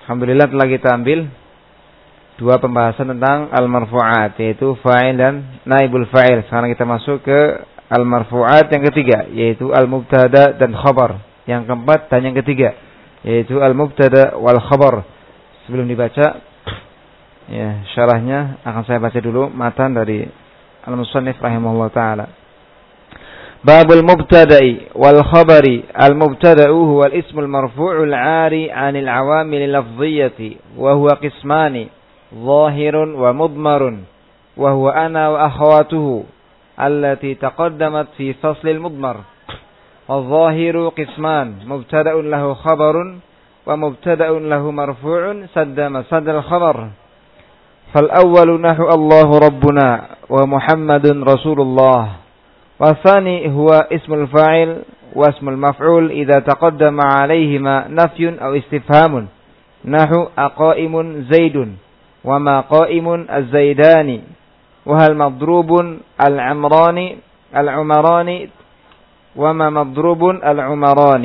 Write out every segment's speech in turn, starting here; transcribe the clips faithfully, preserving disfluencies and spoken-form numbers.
Alhamdulillah telah kita ambil dua pembahasan tentang al-marfu'at, yaitu fa'il dan naibul fa'il. Sekarang kita masuk ke al-marfu'at yang ketiga, yaitu al-mubtada dan khabar. Yang keempat dan yang ketiga, yaitu al-mubtada wal khabar. Sebelum dibaca, ya, syarahnya akan saya baca dulu matan dari al-musannif rahimahullah ta'ala. Babul mubtada'i wal khabari. Al-mubtada'u huwa al-ismul marfu'ul 'ari 'anil 'awamil lafdhiyyati wa huwa qismani zahirun wa mudmarun wa huwa ana wa akhawatuhu allati taqaddamat fi faslil mudmar. Adh-dhahiru qisman mubtada'un lahu khabarun wa mubtada'un lahu marfu'un sadda masadal khabar. Fal awwalu nahu Allahu rabbuna wa Muhammadun rasulullah. والثاني هو اسم الفاعل واسم المفعول إذا تقدم عليهما نفي أو استفهام نحو أقائم زيد وما قائم الزيدان وهل مضروب العمران العمران وما مضروب العمران.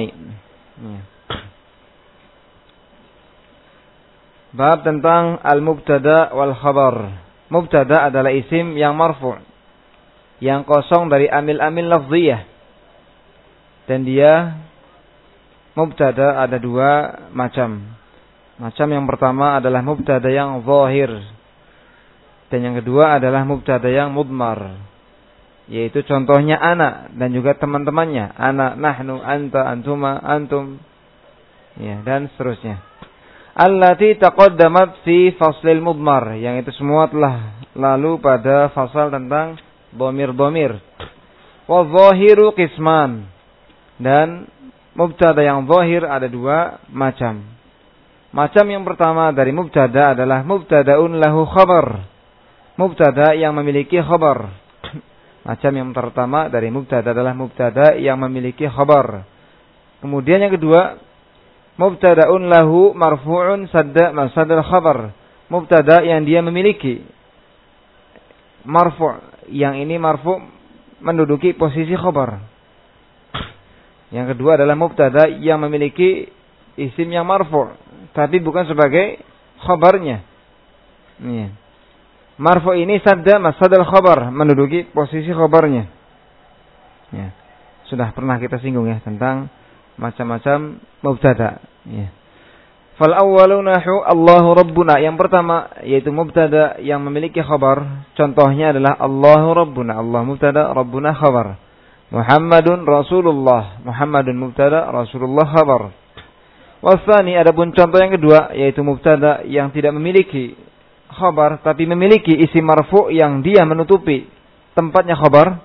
Bab tentang al-mubtada wal khabar. Mubtada adalah isim yang marfu', yang kosong dari amil-amil lafziyah. Dan dia mubtada ada dua macam. Macam yang pertama adalah mubtada yang zahir. Dan yang kedua adalah mubtada yang mudmar. Yaitu contohnya ana dan juga teman-temannya. Ana, nahnu, anta, antuma, antum. Ya, dan seterusnya. Allati taqaddamat fi faslil mudmar. Yang itu semua telah lalu pada fasal tentang dhamir-dhamir. Wa zahiru qisman. Dan mubtada yang zahir ada dua macam. Macam yang pertama dari mubtada adalah mubtadaun lahu khabar. Mubtada yang memiliki khabar. Macam yang pertama dari mubtada adalah mubtada yang memiliki khabar. Kemudian yang kedua, mubtadaun lahu marfu'un sadda masadal khabar. Mubtada yang dia memiliki marfu', yang ini marfu' menduduki posisi khabar. Yang kedua adalah mubtada yang memiliki isim yang marfu', tapi bukan sebagai khabarnya. Nih. Marfu' ini sadda masadal khabar, menduduki posisi khabarnya. Ya. Sudah pernah kita singgung ya tentang macam-macam mubtada. Ya. Fal awwalu nahu Allahu rabbuna. Yang pertama yaitu mubtada yang memiliki khabar. Contohnya adalah Allahu rabbuna. Allah mubtada, rabbuna khabar. Muhammadun rasulullah. Muhammadun mubtada, rasulullah khabar. Wasani, adapun contoh yang kedua yaitu mubtada yang tidak memiliki khabar tapi memiliki isim marfu' yang dia menutupi tempatnya khabar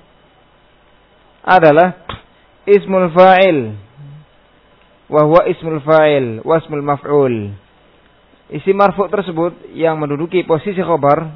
adalah ismul fa'il. Wa huwa ismul fa'il wa ismul maf'ul. Isim marfu' tersebut yang menduduki posisi khabar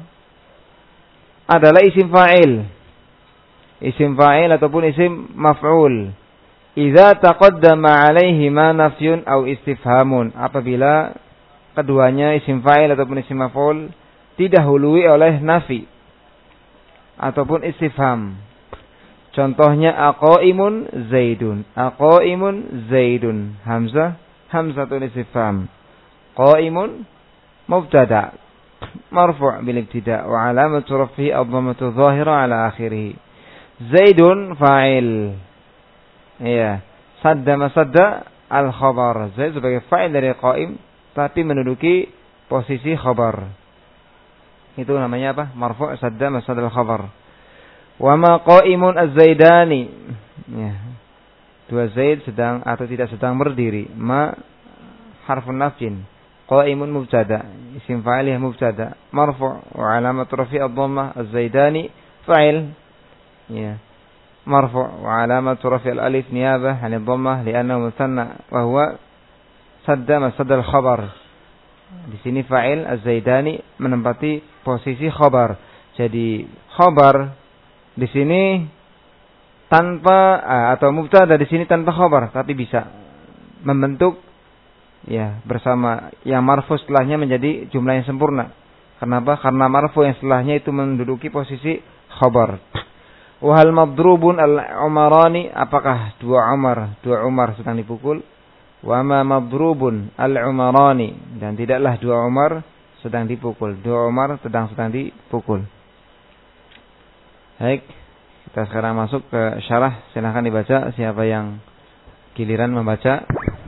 adalah isim fa'il. Isim fa'il ataupun isim maf'ul. Idza taqaddama 'alaihi ma nafyun aw istifhamun. Apabila keduanya isim fa'il ataupun isim maf'ul didahului oleh nafi ataupun istifham. Contohnya aqaimun zaidun. Aqaimun zaidun. Hamzah, hamzatul istifham. Qaimun mubtada marfu' bil ibtida' wa 'alamatu raf'ihi ad-dhammatu dhahira 'ala akhirih. Zaidun fa'il. Iya, sadda masadda al-khabar. Zaid sebagai fa'il dari qaim tapi menduduki posisi khabar. Itu namanya apa? Marfu' sadda masadda al-khabar. Wa ma qaimun az-zaidani. Ya. Dua zaid sedang atau tidak sedang berdiri. Ma harfun nafyin. Qaimun mubtada. Isim fa'il yang mubtada. Marfu' wa alamat rafi' ad-dhammah az-zaidani fa'il. Ya. Marfu' wa alamat rafi' al-alif niyabah 'an ad-dhammah li'annahu muthanna wa huwa sadda masadda al-khabar. Di sini fa'il az-zaidani menempati posisi khabar. Jadi khabar di sini tanpa atau mubtada di sini tanpa khabar tapi bisa membentuk ya bersama yang marfu setelahnya menjadi jumlah yang sempurna. Kenapa? Karena marfu yang setelahnya itu menduduki posisi khabar. Wa hal madrubun al-umarani, apakah dua Umar, dua Umar sedang dipukul? Wa ma madrubun al-umarani, Dan tidaklah dua Umar sedang dipukul. Dua Umar sedang sedang dipukul. Baik, kita sekarang masuk ke syarah. Silahkan dibaca siapa yang giliran membaca.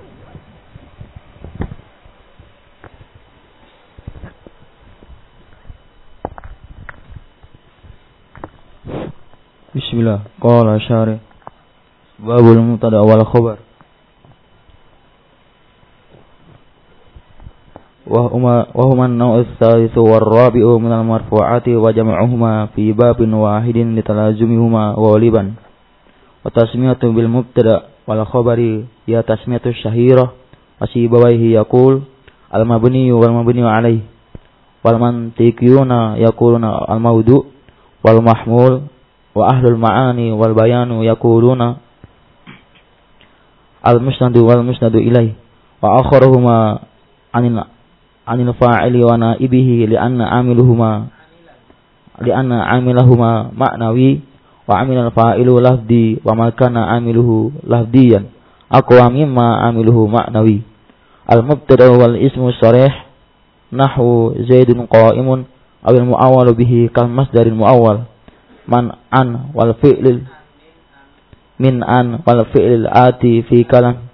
Bismillah. Qala syarih. Babul mubtada wal khabar. Wa huma wa huma an-naw' ats-tsalits war rabi'u min al-marfu'ati wa jam'uhuma fi babin wahidin litalazumihuma ghaliban. Wa tasmiyatu bil mubtada wal khabari ya tasmiyatu syahirah wa sibawaihi yaqul al-mabni wal mabni 'alaihi wal mantiqiyuna yaquluna al-mawdu' wal mahmul wa ahlul ma'ani wal bayanu yaquluna al-musnadu wal musnadu ilaih wa akharuhuma anil anil fa'ili wa naibihi li'anna amiluhuma li'anna amilahuma ma'nawi wa amilal fa'ilu lafdi wa ma kana amiluhu lafdiyan aqwa mimma amiluhu ma'nawi. Al-mubtada wal ismu sharih nahwu zaidun qa'imun aw al-mu'awwalu bihi kal masdaril mu'awwal man an wal fi'lil min an wal fi'lil ati fi kalam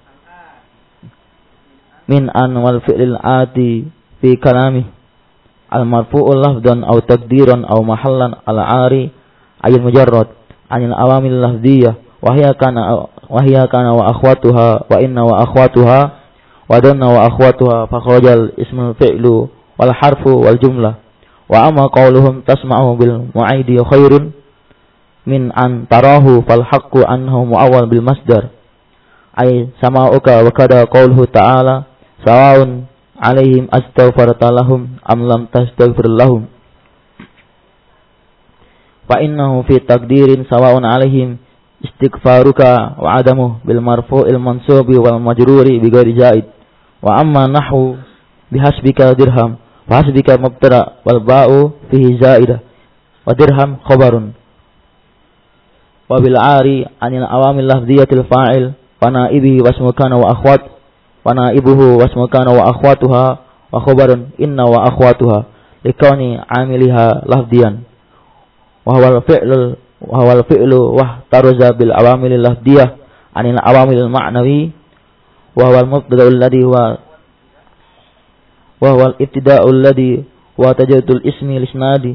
min an wal fi'lil ati fi kalami al marfu'u lafdan aw taqdiran aw mahallan al ari ay mujarrad anil awamil lafdiyah wa hiya kana wa hiya kana wa akhwatuha wa inna wa akhwatuha wa danna wa akhwatuha fa kharajal ismul fi'lu wal harfu wal jumlah. Wa amma qawluhum tasma'u bil mu'aidi khairun min an tarahu fal haqqu annahu mu'awwal bil masdar ay sama'uka wa kada qawluhu ta'ala sawa'un 'alaihim astaghfarta lahum am lam tastaghfir lahum fa innahu fi taqdirin sawa'un 'alaihim istighfaruka wa 'adamuhu bil marfu'il mansubi wal majruri bi ghairi zaid. Wa amma nahwu bihasbika dirham wa hasbika mubtada wal ba'u fihi zaidah wa dirham khabarun wa bil ari anil awamil lafziyatil fa'il wa naibihi wasmu kana wa akhwat wa naibuhu wasmu kana wa akhwatuha wa khabarun inna wa akhwatuha likawni amiliha lafdiyan wa huwal fi'lu wa huwal fi'lu wa taruza bil awamil lafdiyah anil awamil ma'nawi wa huwal mubtada alladhi wa wa huwal ibtida'u alladhi wa tajarrudul ismi lisnadi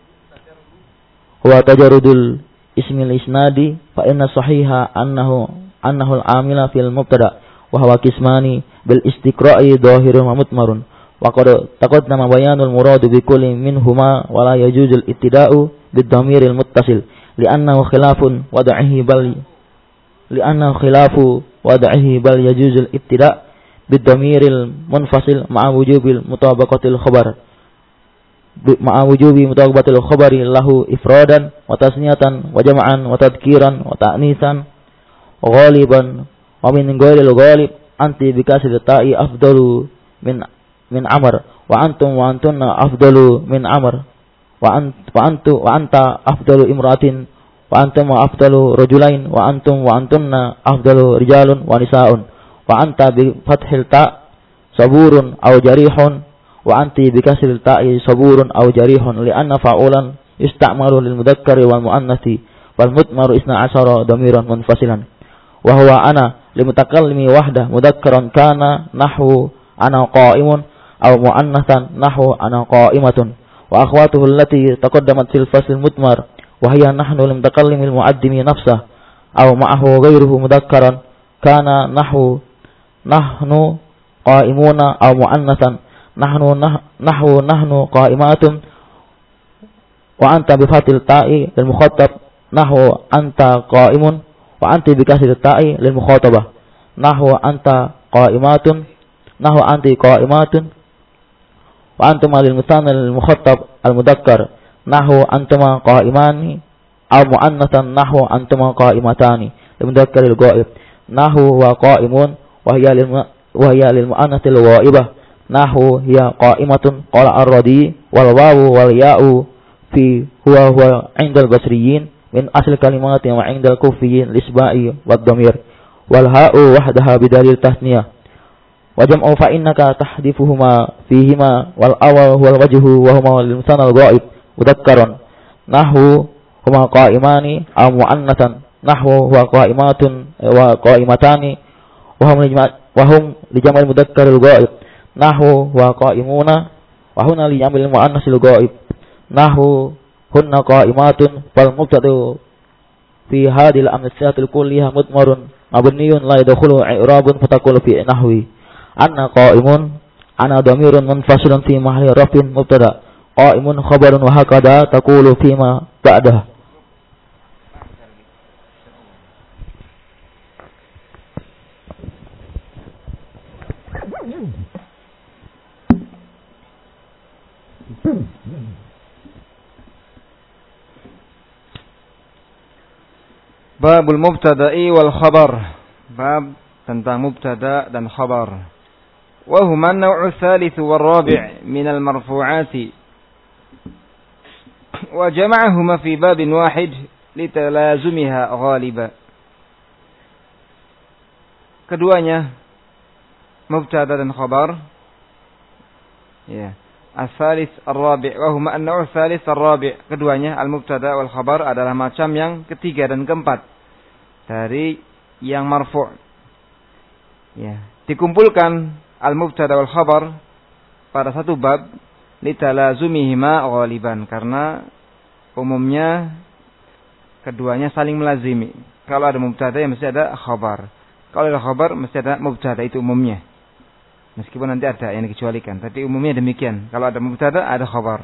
wa tajarrudul ismil isnadi fa inna sahiha annahu annahu al-amila fil mubtada wa huwa qismani bil istiqra'i dhahirun wa mutmarun wa qad taqaddama bayanul muradu bi kulli minhuma wa la yajuzu al-ibtida'u bid dhamiril muttasil li'annahu khilafun wad'ihi bal li'annahu khilafu wad'ihi bal yajuzu al-ibtida' bid dhamiril munfasil ma'a wujubil mutabaqatil khabar ma'a wujubi mutabaqatil khabari lahu ifradan wa tasniyatan wa jam'an wa tadhkiran wa ta'nisan wa ghaliban wa min ghairil ghalib anti bi kasri ta'i afdalu min min amr wa antum wa antunna afdalu min amr wa ant wa antu wa anta afdalu imratin wa antum wa afdalu rajulain wa antum wa antunna afdalu rijalun wa nisaun wa anta bi fathil ta saburun aw jarihun wa anti bi kasril ta'i saburun aw jarihun li anna fa'ulan yusta'malu lil mudzakkari wal muannatsi wal mutmaru isna asyara dhamiran munfasilan wa huwa ana li mutakallimi wahdah mudzakkaran kana nahwu ana qa'imun aw muannatsan nahwu ana qa'imatun wa akhwatuhu allati taqaddamat fil fasl mutmar wa hiya nahnu lil mutakallimi al mu'addimi nafsah aw ma'ahu ghayruhu mudzakkaran kana nahwu nahnu qa'imuna aw muannatsan nahnu nah, nahwu nahnu qa'imatun wa anta bi fathil ta'i lil mukhatab nahwu anta qa'imun wa anti bi kasril ta'i lil mukhatabah nahwu anta qa'imatun nahwu anti qa'imatun wa antum lil musanna lil mukhatab al mudzakkar nahwu antuma qa'imani aw muannatsan nahwu antuma qa'imatani lil mudzakkar al ghaib nahwu wa qa'imun wa hiya lil wa hiya lil muannatil ghaibah nahwu hiya qa'imatun qala ar-radi wal wawu wal ya'u fi huwa huwa 'indal basriyin min asl kalimati wa 'indal kufiyyin lisba'i wad dhamir wal ha'u wahdaha bidalil tasniyah Wa jam'u fa innaka tahdifuhuma fihima wal awal wal wajhu wa huma lil musanna al ghaib mudakkarun nahwu huma qa'imani aw mu'annatan nahwu huwa qa'imatun wa qa'imatani wa hum wa hum li jam'il mudakkar al ghaib nahwu wa qa'imuna wa huna li jam'il muannas al ghaib nahwu hunna qa'imatun fal mubtadu fi hadhihi al amsalat al kulliyah mudmarun mabniyun la yadkhulu i'rabun fataqulu fi nahwi anna qa'imun ana dhamirun munfasilun fi mahalli rafin mubtada qa'imun khabarun wa hakada taqulu fi ma ba'dah. Babul mubtada'i wal khabar. Bab tentang mubtada dan khabar. Wa huma an-naw'u ats-tsalits wal rabi' min al-marfu'ati. Wa jama'ahuma fi babin wahid litalazumiha ghaliban. Keduanya mubtada dan khabar. Ya. Ats-tsalits ar-rabi' wa huma an-naw'u ats-tsalits ar-rabi'. Keduanya al-mubtada wal khabar adalah macam yang ketiga dan keempat dari yang marfu'. Ya, dikumpulkan al-mubtada wal khabar pada satu bab litalazumihima ghaliban karena umumnya keduanya saling melazimi. Kalau ada mubtada ya mesti ada khabar. Kalau ada khabar mesti ada mubtada, itu umumnya. Meskipun nanti ada yang dikecualikan, tapi umumnya demikian. Kalau ada mubtada ada khabar.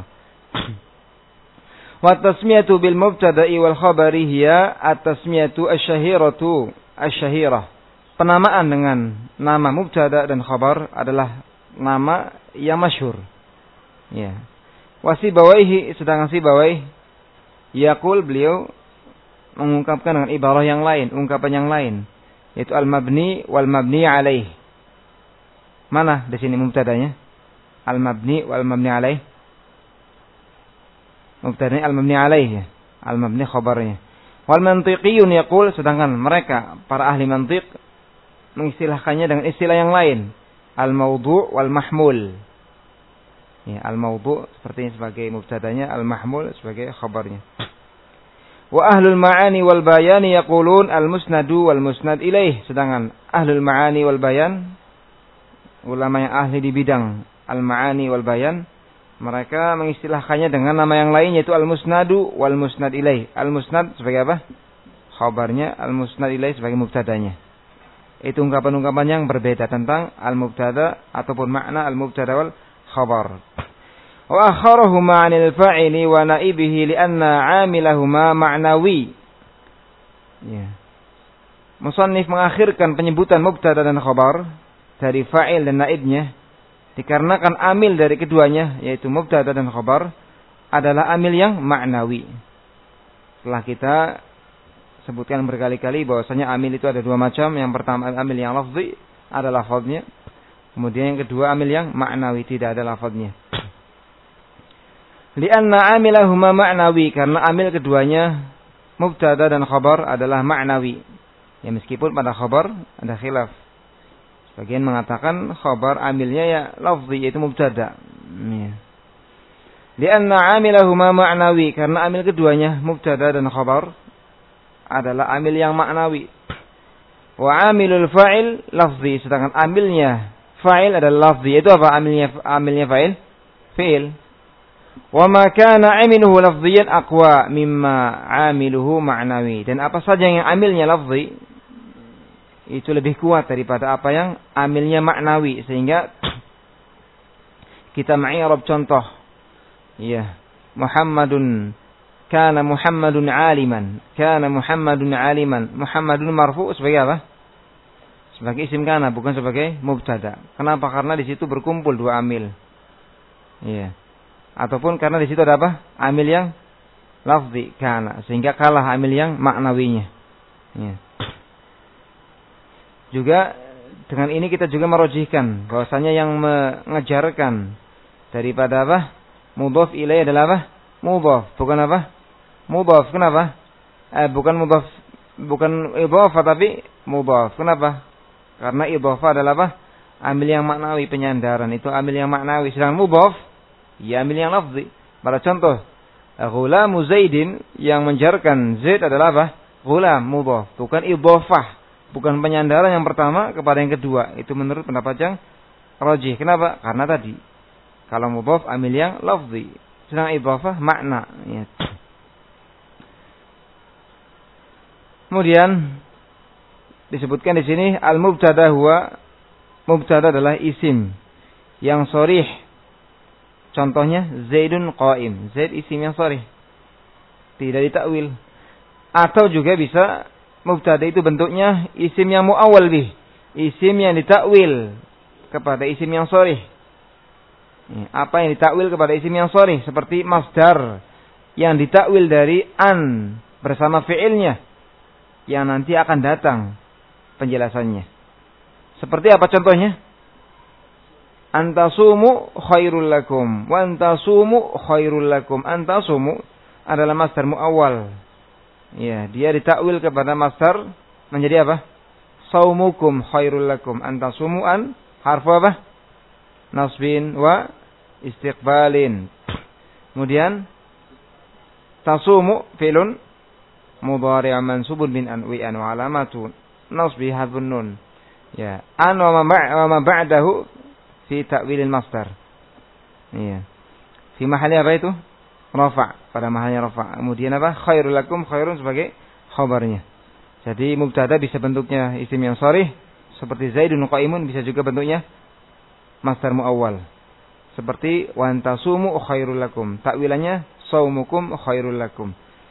Wa tasmiyatu bil mubtada'i wal khabari hiya at-tasmiyatu asy-syahiratu asy-syahirah. Penamaan dengan nama mubtada dan khabar adalah nama yang masyhur. Ya. Wa Sibawaihi, sedangkan Sibawaihi yaqul, beliau mengungkapkan dengan ibarah yang lain, ungkapan yang lain, yaitu al-mabni wal mabni alaih. Mana di sini mubtadanya? Al-mabni wal mabni alaih. Mubtadanya al-mabni alaih, al-mabni khabarnya. Wal mantiqiyun yaqul, sedangkan mereka para ahli mantiq mengistilahkannya dengan istilah yang lain, al-mawdu' wal mahmul. Ya, al-mawdu' sepertinya sebagai mubtadanya, al-mahmul sebagai khabarnya. Wa ahlul ma'ani wal bayani yaqulun al-musnadu wal musnad ilaih, sedangkan ahlul ma'ani wal bayan, ulama yang ahli di bidang al-ma'ani wal bayan, mereka mengistilahkannya dengan nama yang lain, yaitu al-musnadu wal musnad ilaih. Al-musnad sebagai apa? Khabarnya, al-musnad ilaih sebagai mubtadanya. Itu ungkapan-ungkapan yang berbeda tentang al-mubtada ataupun makna al-mubtada wal khabar. Wa akharahuma 'anil fa'ili wa na'ibihi li'anna 'amilahuma ma'nawi. Ya. Musannif mengakhirkan penyebutan mubtada dan khabar dari fa'il dan naibnya dikarenakan amil dari keduanya, yaitu mubtada dan khabar, adalah amil yang ma'nawi. Setelah kita sebutkan berkali-kali bahwasanya amil itu ada dua macam. Yang pertama amil yang lafzi, ada lafadznya. Kemudian yang kedua amil yang ma'nawi, tidak ada lafadznya. Lianna amilahuma ma'nawi, karena amil keduanya mubtada dan khabar adalah ma'nawi. Ya, meskipun pada khabar ada khilaf. Sebagian mengatakan khabar amilnya ya lafzi, yaitu mubtada. Ya. Lianna amilahuma ma'nawi, karena amil keduanya mubtada dan khabar adalah amil yang maknawi. Wa amilul fa'il lafzi, sedangkan amilnya fa'il adalah lafzi. Itu apa amilnya amilnya fa'il? Fi'il. Wa ma kana amiluhu lafziyan aqwa mimma amiluhu ma'nawi. Dan apa saja yang amilnya lafzi itu lebih kuat daripada apa yang amilnya maknawi, sehingga kita ma'irab contoh. Ya, Muhammadun kana Muhammadun aliman, kana Muhammadun aliman. Muhammadun marfu sebagai apa? Sebagai isim kana, bukan sebagai mubtada. Kenapa? Karena di situ berkumpul dua amil. Iya. Ataupun karena di situ ada apa? Amil yang lafzi kana, sehingga kalah amil yang maknawinya. Iya. Juga dengan ini kita juga merojihkan bahwasanya yang mengejarkan daripada apa? Mudhaf ilaih adalah apa? Mudhaf, bukan apa? Mudhaf. Kenapa? Eh, bukan mudhaf, bukan idhafah tapi mudhaf. Kenapa? Karena idhafah adalah apa? amil yang maknawi, penyandaran itu amil yang maknawi. Sedangkan mudhaf, ya amil yang lafzi. Pada contoh, ghulamu Zaidin, yang menjarkan Zaid adalah apa? Ghulam, mudhaf, bukan idhofah, bukan penyandaran yang pertama kepada yang kedua. Itu menurut pendapat yang rajih. Kenapa? Karena tadi kalau mudhaf amil yang lafzi, sedangkan idhofah makna. Ya. Kemudian disebutkan di sini al-mubtada huwa, mubtada adalah isim yang sharih. Contohnya Zaidun qaim. Zaid isim yang sharih, tidak ditakwil. Atau juga bisa mubtada itu bentuknya isim yang muawwal bih, isim yang ditakwil kepada isim yang sharih. Apa yang ditakwil kepada isim yang sharih? Seperti masdar yang ditakwil dari an bersama fi'ilnya yang nanti akan datang penjelasannya. Seperti apa contohnya? Antasumu khairul lakum wa antasumu khairul lakum. Antasumu adalah masdar muawwal. Ya, dia ditakwil kepada masdar menjadi apa? Saumukum khairul lakum. Antasumu an harfu apa? Nasbin wa istiqbalin. Kemudian tasumu fi'lun mudhari' mansubun bin an wi an wa alamatu nasbi hadfun nun. Ya, an wa ma ba'dahu fi ta'wilil masdar. Iya. Fi mahalli apa itu? Rafa', pada mahalnya rafa'. Kemudian apa? Khairul lakum, khairun sebagai khabarnya. Jadi mubtada bisa bentuknya isim yang sharih seperti Zaidun qaimun, bisa juga bentuknya masdar muawwal. Seperti wa antasumu khairul lakum. Takwilannya saumukum khairul lakum.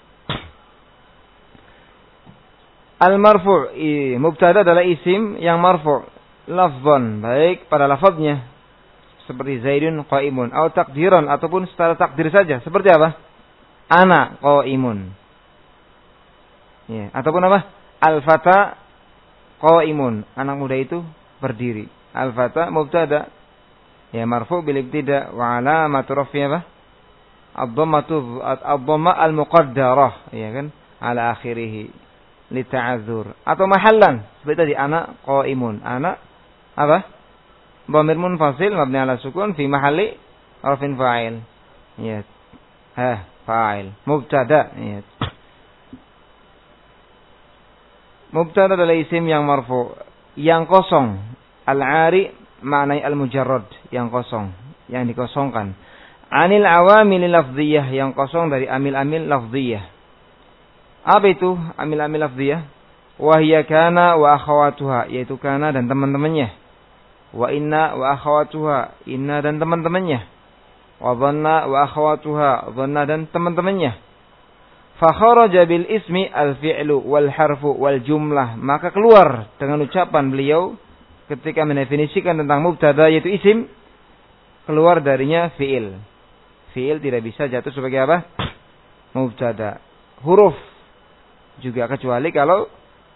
Al-marfu', mubtada adalah isim yang marfu' lafzan, baik pada lafaznya seperti Zaidun qaimun, atau takdiran, ataupun secara takdir saja. Seperti apa? Ana qaimun. Ya, ataupun apa? Al-fata qaimun, anak muda itu berdiri. Al-fata mubtada, ya marfu' bil ibtida wa alamatu raf'i apa? Ad-dhammatu ad-dhamma al-muqaddarah, ya kan? Ala akhirih li ta'adzur. Atau mahallan, seperti tadi ana qaimun. Ana apa? Dhamir munfasil mabni ala sukun fi mahalli rafin fa'il. Ya. Ha, fa'il. Mubtada, ya. Mubtada adalah isim yang marfu, yang kosong. Al-'ari maknai al-mujarrad, yang kosong, yang dikosongkan. Anil awamil lafdhiyah, yang kosong dari amil-amil lafdhiyah. Apa itu amil-amil lafdhiyah? Wahya kana wa akhawatuha, yaitu kana dan teman-temannya. Wa inna wa akhawatuha, inna dan teman-temannya. Wa dhanna wa akhawatuha, dhanna dan teman-temannya. Fa kharaja bil ismi al-fi'lu wal harfu wal jumlah, maka keluar dengan ucapan beliau ketika mendefinisikan tentang mubtada yaitu isim, keluar darinya fi'il. Fi'il tidak bisa jatuh sebagai apa? Mubtada. Huruf juga kecuali kalau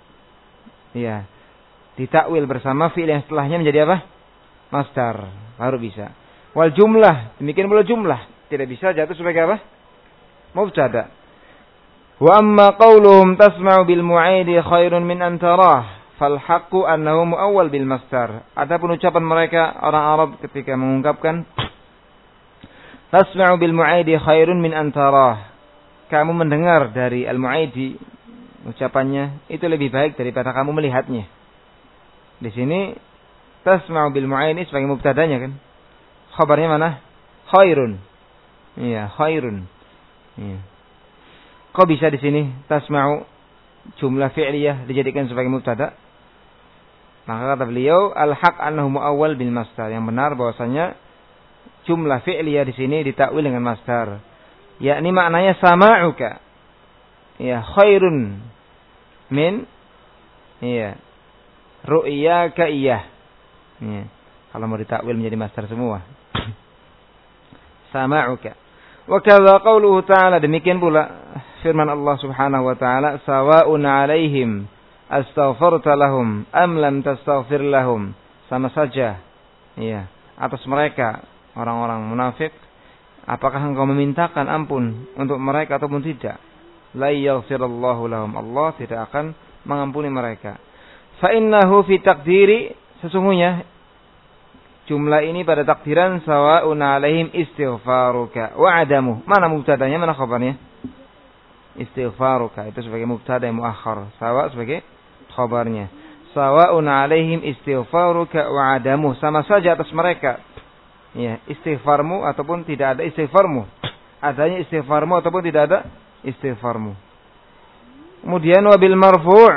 ya ditakwil bersama fi'il yang setelahnya menjadi apa? Masdar, baru bisa. Wal jumlah, demikian pula jumlah tidak bisa jatuh sebagai apa? Mubtada. Wa amma qauluhum tasma'u bil mu'aidi khairun min an tarah, fal haqqu annahu muawwal bil masdar. Adapun ucapan mereka orang Arab ketika mengungkapkan tasma'u bil mu'aidi khairun min an tarah, kamu mendengar dari al-mu'aidi, ucapannya itu lebih baik daripada kamu melihatnya. Di sini tasma'u bil mu'aidi sebagai mubtadanya kan. Khabarnya mana? Khairun. Iya, khairun. Iya. Kok bisa di sini tasma'u jumlah fi'liyah dijadikan sebagai mubtada? Maka kata beliau al-haq annahu muawwal bil masdar. Yang benar bahwasanya jumlah fi'liyah di sini ditakwil dengan masdar. Yakni maknanya sama'uka. Ya, khairun min iya ru'yaka iyah. Ya. Kalau mau ditakwil menjadi masdar semua. Sama'uka. Wa kadza qauluhu ta'ala, demikian pula firman Allah Subhanahu wa taala, sawa'un 'alaihim astaghfarta lahum am lam tastaghfir lahum, sama saja ya atas mereka orang-orang munafik, apakah engkau memintakan ampun untuk mereka ataupun tidak. La yaghfirullahu lahum, Allah tidak akan mengampuni mereka. Fa innahu fi taqdiri, sesungguhnya jumlah ini pada takdiran sawa'un 'alaihim istighfaruka wa 'adamu. Mana mubtadanya, mana khabarnya? Istighfaruka itu sebagai mubtada yang muakhar, sawa sebagai khabarnya. Sawa'un 'alaihim istighfaruka wa 'adamu, sama saja atas mereka. Ya, istighfarmu ataupun tidak ada istighfarmu. Adanya istighfarmu ataupun tidak ada istighfarmu. Kemudian wabil marfu'.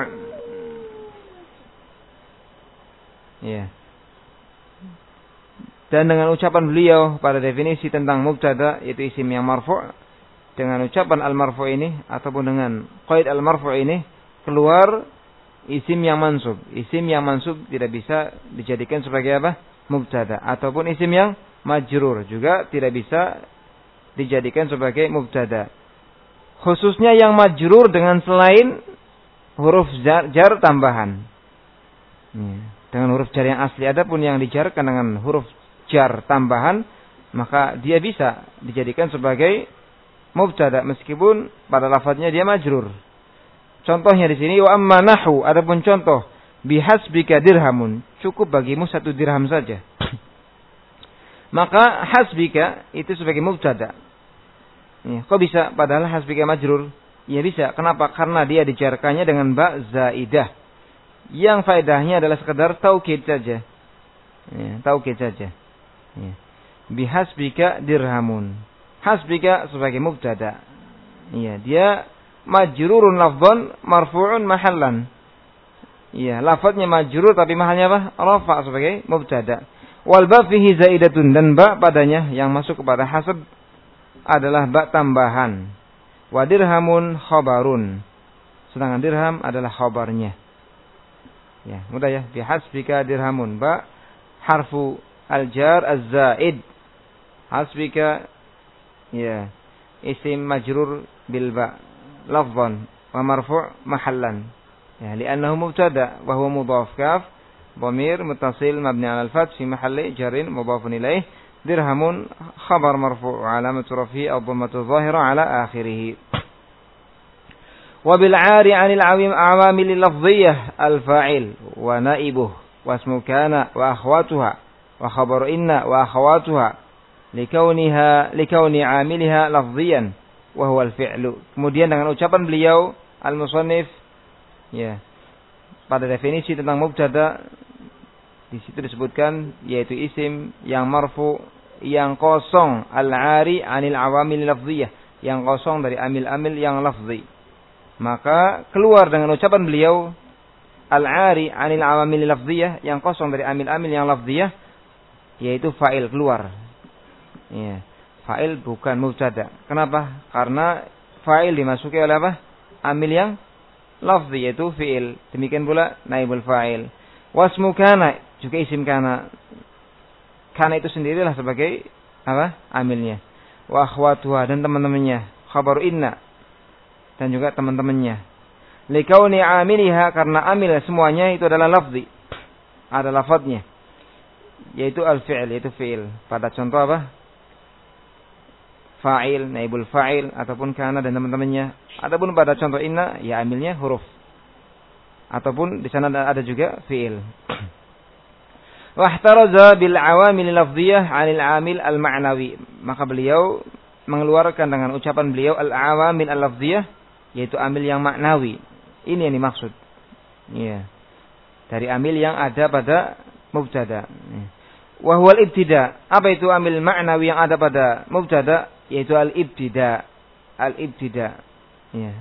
Ya. Dan dengan ucapan beliau pada definisi tentang mubtada yaitu isim yang marfu', dengan ucapan al-marfu' ini ataupun dengan qaid al-marfu' ini keluar isim yang mansub. Isim yang mansub tidak bisa dijadikan sebagai apa? Mubtada. Ataupun isim yang majrur juga tidak bisa dijadikan sebagai mubtada. Khususnya yang majrur dengan selain huruf jar, jar tambahan. Dengan huruf jar yang asli, adapun yang dijarkan dengan huruf jar tambahan, maka dia bisa dijadikan sebagai mubtada meskipun pada lafadznya dia majrur. Contohnya di sini wa amma nahu, adapun contoh bihasbika dirhamun, cukup bagimu satu dirham saja. Maka hasbika itu sebagai mubtada. Ya, kok bisa padahal hasbika majrur? Ya bisa. Kenapa? Karena dia dijarkannya dengan ba zaidah. Yang faedahnya adalah sekedar taukid saja. Ya, taukid saja. Ya. Bihasbika dirhamun. Hasbika sebagai mubtada. Ya, dia majrurun lafdhan marfu'un mahallan. Ya, lafadznya majrur tapi mahalnya apa? Rafa sebagai mubtada. Wal ba fihi zaidatun, dan ba padanya yang masuk kepada hasab adalah ba tambahan. Wa dirhamun khabarun. Sedangkan dirham adalah khabarnya. Ya, mudah ya. Bihasbika dirhamun, ba harfu al-jar az-zaid. Hasbika ya isim majrur bil ba lafdhan wa marfu' mahallan. Ya, li'annahu mubtada wa huwa mudhaf kaf dhamir muttasil mabni 'ala al-fath fi mahalli jarrin mudhafun ilaih. Dirhamun khabar marfu' alamatu raf'i ad-dhammatu adh-dhahira 'ala akhirih. Wa bil 'ari 'anil 'awamil lafdhiyyah al-fa'il wa naibuh wa ismu kana wa akhwatuha wa khabaru inna wa akhwatuha likauniha likauni 'amilha lafdhiyan wa huwa al-fi'lu. Kemudian dengan ucapan beliau al-musannif ya pada definisi tentang mubtada di situ disebutkan yaitu isim yang marfu yang kosong al-'ari 'anil 'awamil lafdhiyah, yang kosong dari amil-amil yang lafzi. Maka keluar dengan ucapan beliau al-'ari 'anil 'awamil lafdhiyah, yang kosong dari amil-amil yang lafdhiyah, yaitu fa'il keluar. Ya, fa'il bukan mubtada. Kenapa? Karena fa'il dimasuki oleh apa? Amil yang lafzi yaitu fi'il. Demikian pula naibul fa'il. Wasmu kana juga isim kana. Kana itu sendirilah sebagai apa? Amilnya. Wa akhwatuha, dan teman-temannya. Khabaru inna, dan juga teman-temannya. Likauni amiliha, karena amil semuanya itu adalah lafzi. Ada lafadznya. Yaitu al-fi'il, yaitu fi'il. Pada contoh apa? Fa'il, naibul fa'il, ataupun kana dan teman-temannya. Adapun pada contoh inna, ya amilnya huruf. Ataupun di sana ada juga fi'il. Wahtaraza bil awamil lafdhiyah 'anil 'amil al-ma'nawi. Maka beliau mengeluarkan dengan ucapan beliau al-awamil al-lafdhiyah, yaitu amil yang maknawi. Ini yang dimaksud. Ya. Dari amil yang ada pada mubtada. Wa huwal ibtida. Apa itu amil ma'nawi yang ada pada mubtada? Yaitu al-ibtida. Al-ibtida. Ya.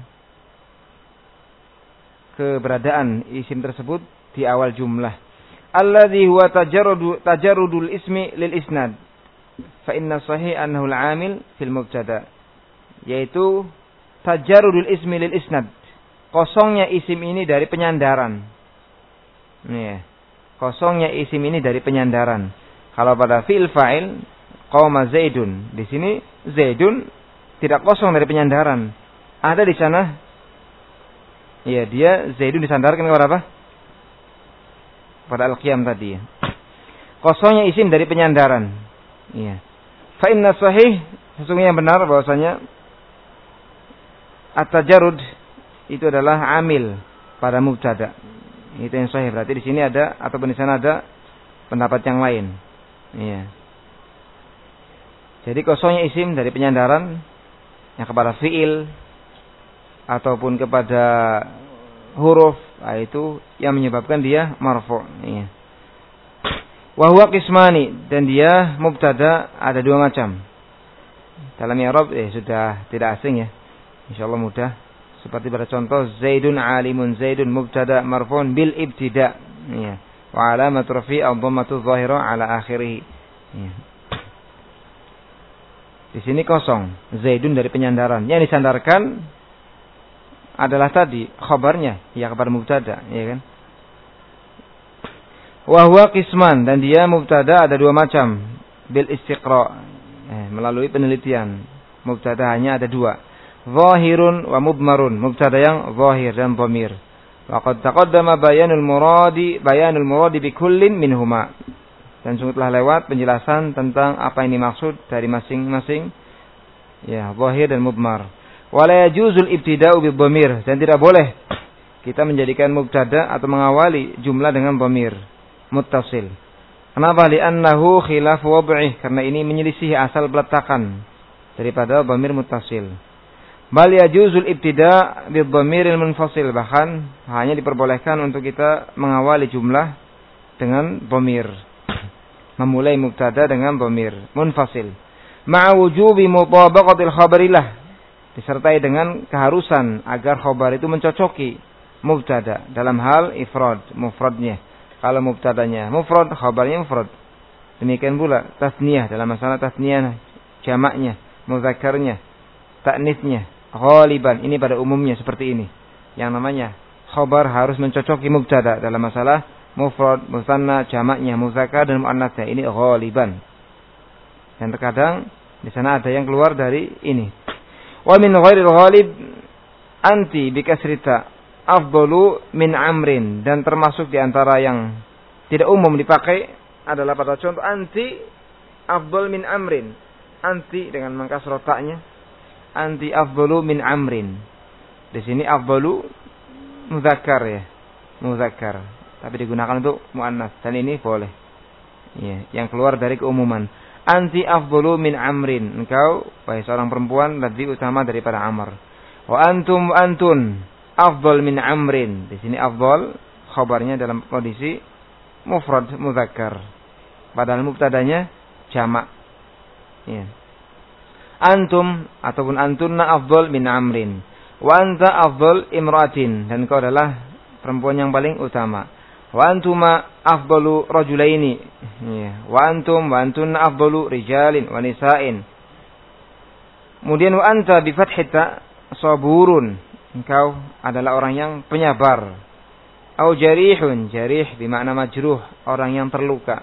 Keberadaan isim tersebut di awal jumlah. Alladhi huwa tajarrudu tajarrudul ismi lil isnad. Fa inna sahih annahu al-'amil fil mubtada. Yaitu tajarrudul ismi lil isnad. Kosongnya isim ini dari penyandaran. Ya. Kosongnya isim ini dari penyandaran. Kalau pada fi'il fa'il qama Zaidun, di sini Zaidun tidak kosong dari penyandaran. Ada di sana. Ya, dia Zaidun disandarkan kepada apa? Pada al-qiyam tadi. Kosongnya isim dari penyandaran. Iya. Fa inna sahih, sesungguhnya benar bahwasanya at-tajarrud itu adalah amil pada mubtada. Itu yang sahih. Berarti di sini ada ataupun di sana ada pendapat yang lain. Iya. Jadi kosongnya isim dari penyandaran yang kepada fiil ataupun kepada huruf, nah itu yang menyebabkan dia marfu'. Iya. Wa huwa qismani, dan dia mubtada ada dua macam. Dalam i'rab eh sudah tidak asing ya. Insyaallah mudah. Seperti pada contoh Zaidun alimun, Zaidun mubtada marfu'un bil ibtida. Iya. Wa alamatu rafi' ad-dhammatu dhahira ala akhirih. Iya. Di sini kosong, Zaidun dari penyandaran. Yang disandarkan adalah tadi khabarnya ya kepada mubtada, ya kan? Wa huwa qisman, dan dia mubtada ada dua macam. Bil istiqra, eh, melalui penelitian. Mubtada hanya ada dua. Zahirun wa mudmarun, mubtada yang zahir dan dhamir. Wa qad taqaddama bayanul muradi bayanul muradi bi kullin minhuma. Dan sungguh telah lewat penjelasan tentang apa yang dimaksud dari masing-masing ya zahir dan mudmar. Wala yajuzul ibtida'u bidhamir, dan tidak boleh kita menjadikan mubtada atau mengawali jumlah dengan dhamir muttasil. Kenapa? Li'annahu khilaf wad'ih, karena ini menyelisih asal peletakan daripada dhamir muttasil. Bal yajuzul ibtida' bidhamiril munfasil, bahkan hanya diperbolehkan untuk kita mengawali jumlah dengan dhamir. Memulai mubtada dengan dhamir munfasil. Ma'a wujubi mutabaqatil khabarilah, disertai dengan keharusan agar khabar itu mencocoki mubtada dalam hal ifrad, mufradnya. Kalau mubtadanya mufrad, khabarnya mufrad. Demikian pula tasniyah, dalam masalah tasniyah, jamaknya, mudzakarnya, ta'nitsnya, ghaliban, ini pada umumnya seperti ini. Yang namanya khabar harus mencocoki mubtada dalam masalah mufrad, musanna, jamaknya, muzakkar dan muannatsnya, ini ghaliban. Dan terkadang di sana ada yang keluar dari ini. Wa min ghairil ghalib anti bi kasrita afdalu min amrin, dan termasuk di antara yang tidak umum dipakai adalah pada contoh anti afdal min amrin. Anti dengan mengkasrah ta'nya, anti afdalu min amrin. Di sini afdalu muzakkar ya, muzakkar, tapi digunakan untuk muannas, dan ini boleh. Ya, yang keluar dari keumuman. Anti afdalu min amrin, engkau wahai seorang perempuan lebih utama daripada Amr. Wa antum antun afdal min amrin. Di sini afdal khabarnya dalam kondisi mufrad muzakkar, padahal mubtadanya jamak. Ya. Antum ataupun antunna afdal min amrin. Wa anta afdal imra'atin, dan engkau adalah perempuan yang paling utama. Wa antuma afdalu rajulaini. Ya. Wa antum wa antunna afdalu rijalin wa nisa'in. Kemudian wa anta bi fathhi ta saburun, engkau adalah orang yang penyabar. Au jarihun, jarih bermakna majruh, orang yang terluka.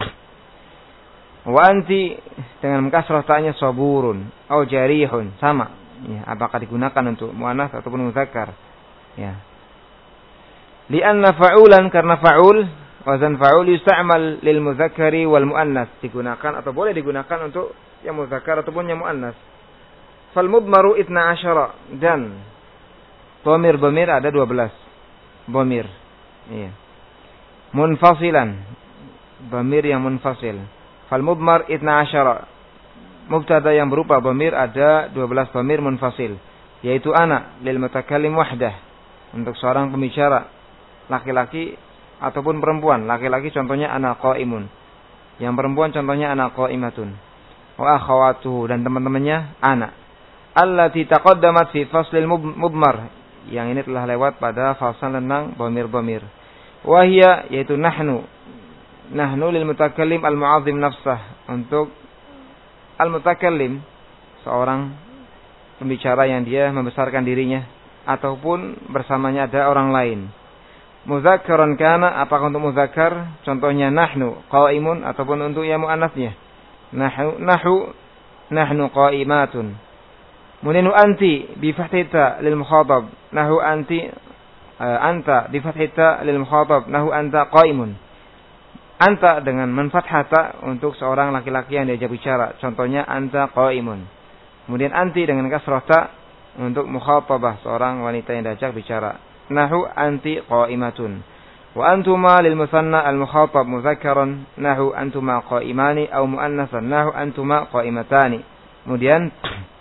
Wa anti dengan mengkasrah ta'nya saburun au jarihun, sama. Ya, apakah digunakan untuk muannats ataupun muzakkar? Ya. Lianna fa'ulan, karena fa'ul, wazan fa'ul yusta'mal lil muzakkari wal muannas, digunakan atau boleh digunakan untuk yang muzakkar ataupun yang muannas. Fal mudmaru itna asyara, dan dhamir-dhamir ada dua belas dhamir. Iya. Munfasilan, dhamir yang munfasil. Fal mudmar itna asyara, mubtada yang berupa dhamir ada dua belas dhamir munfasil, yaitu ana lil mutakallim wahdah, untuk seorang pembicara laki-laki ataupun perempuan. Laki-laki contohnya ana qaimun, yang perempuan contohnya ana qaimatun. Wa akhawatuhu, dan teman-temannya ana. Allati taqaddamat fi faslil mudmar, yang ini telah lewat pada fasal tentang dhamir-dhamir. Wa hiya, yaitu nahnu. Nahnu lil mutakallim al mu'azzim nafsah, untuk al mutakallim seorang pembicara yang dia membesarkan dirinya ataupun bersamanya ada orang lain. Muzakkaran kana, apakah untuk muzakkar? Contohnya nahnu qaimun, ataupun untuk yang muannasnya nahnu nahu nahnu qaimatun. Kemudian anti bi fathita lil mukhatab, nahu anti uh, anta bi fathita lil mukhatab, nahu anta qaimun. Anta dengan menfathata untuk seorang laki-laki yang diajak bicara, contohnya anta qaimun. Kemudian anti dengan kasrah ta untuk mukhatabah, seorang wanita yang diajak bicara, nahu anti qaimatun. Wa antuma lil musanna al mukhatab mudzakkaran nahu antuma qa'imani aw muannasan nahu antuma qa'imatani. Kemudian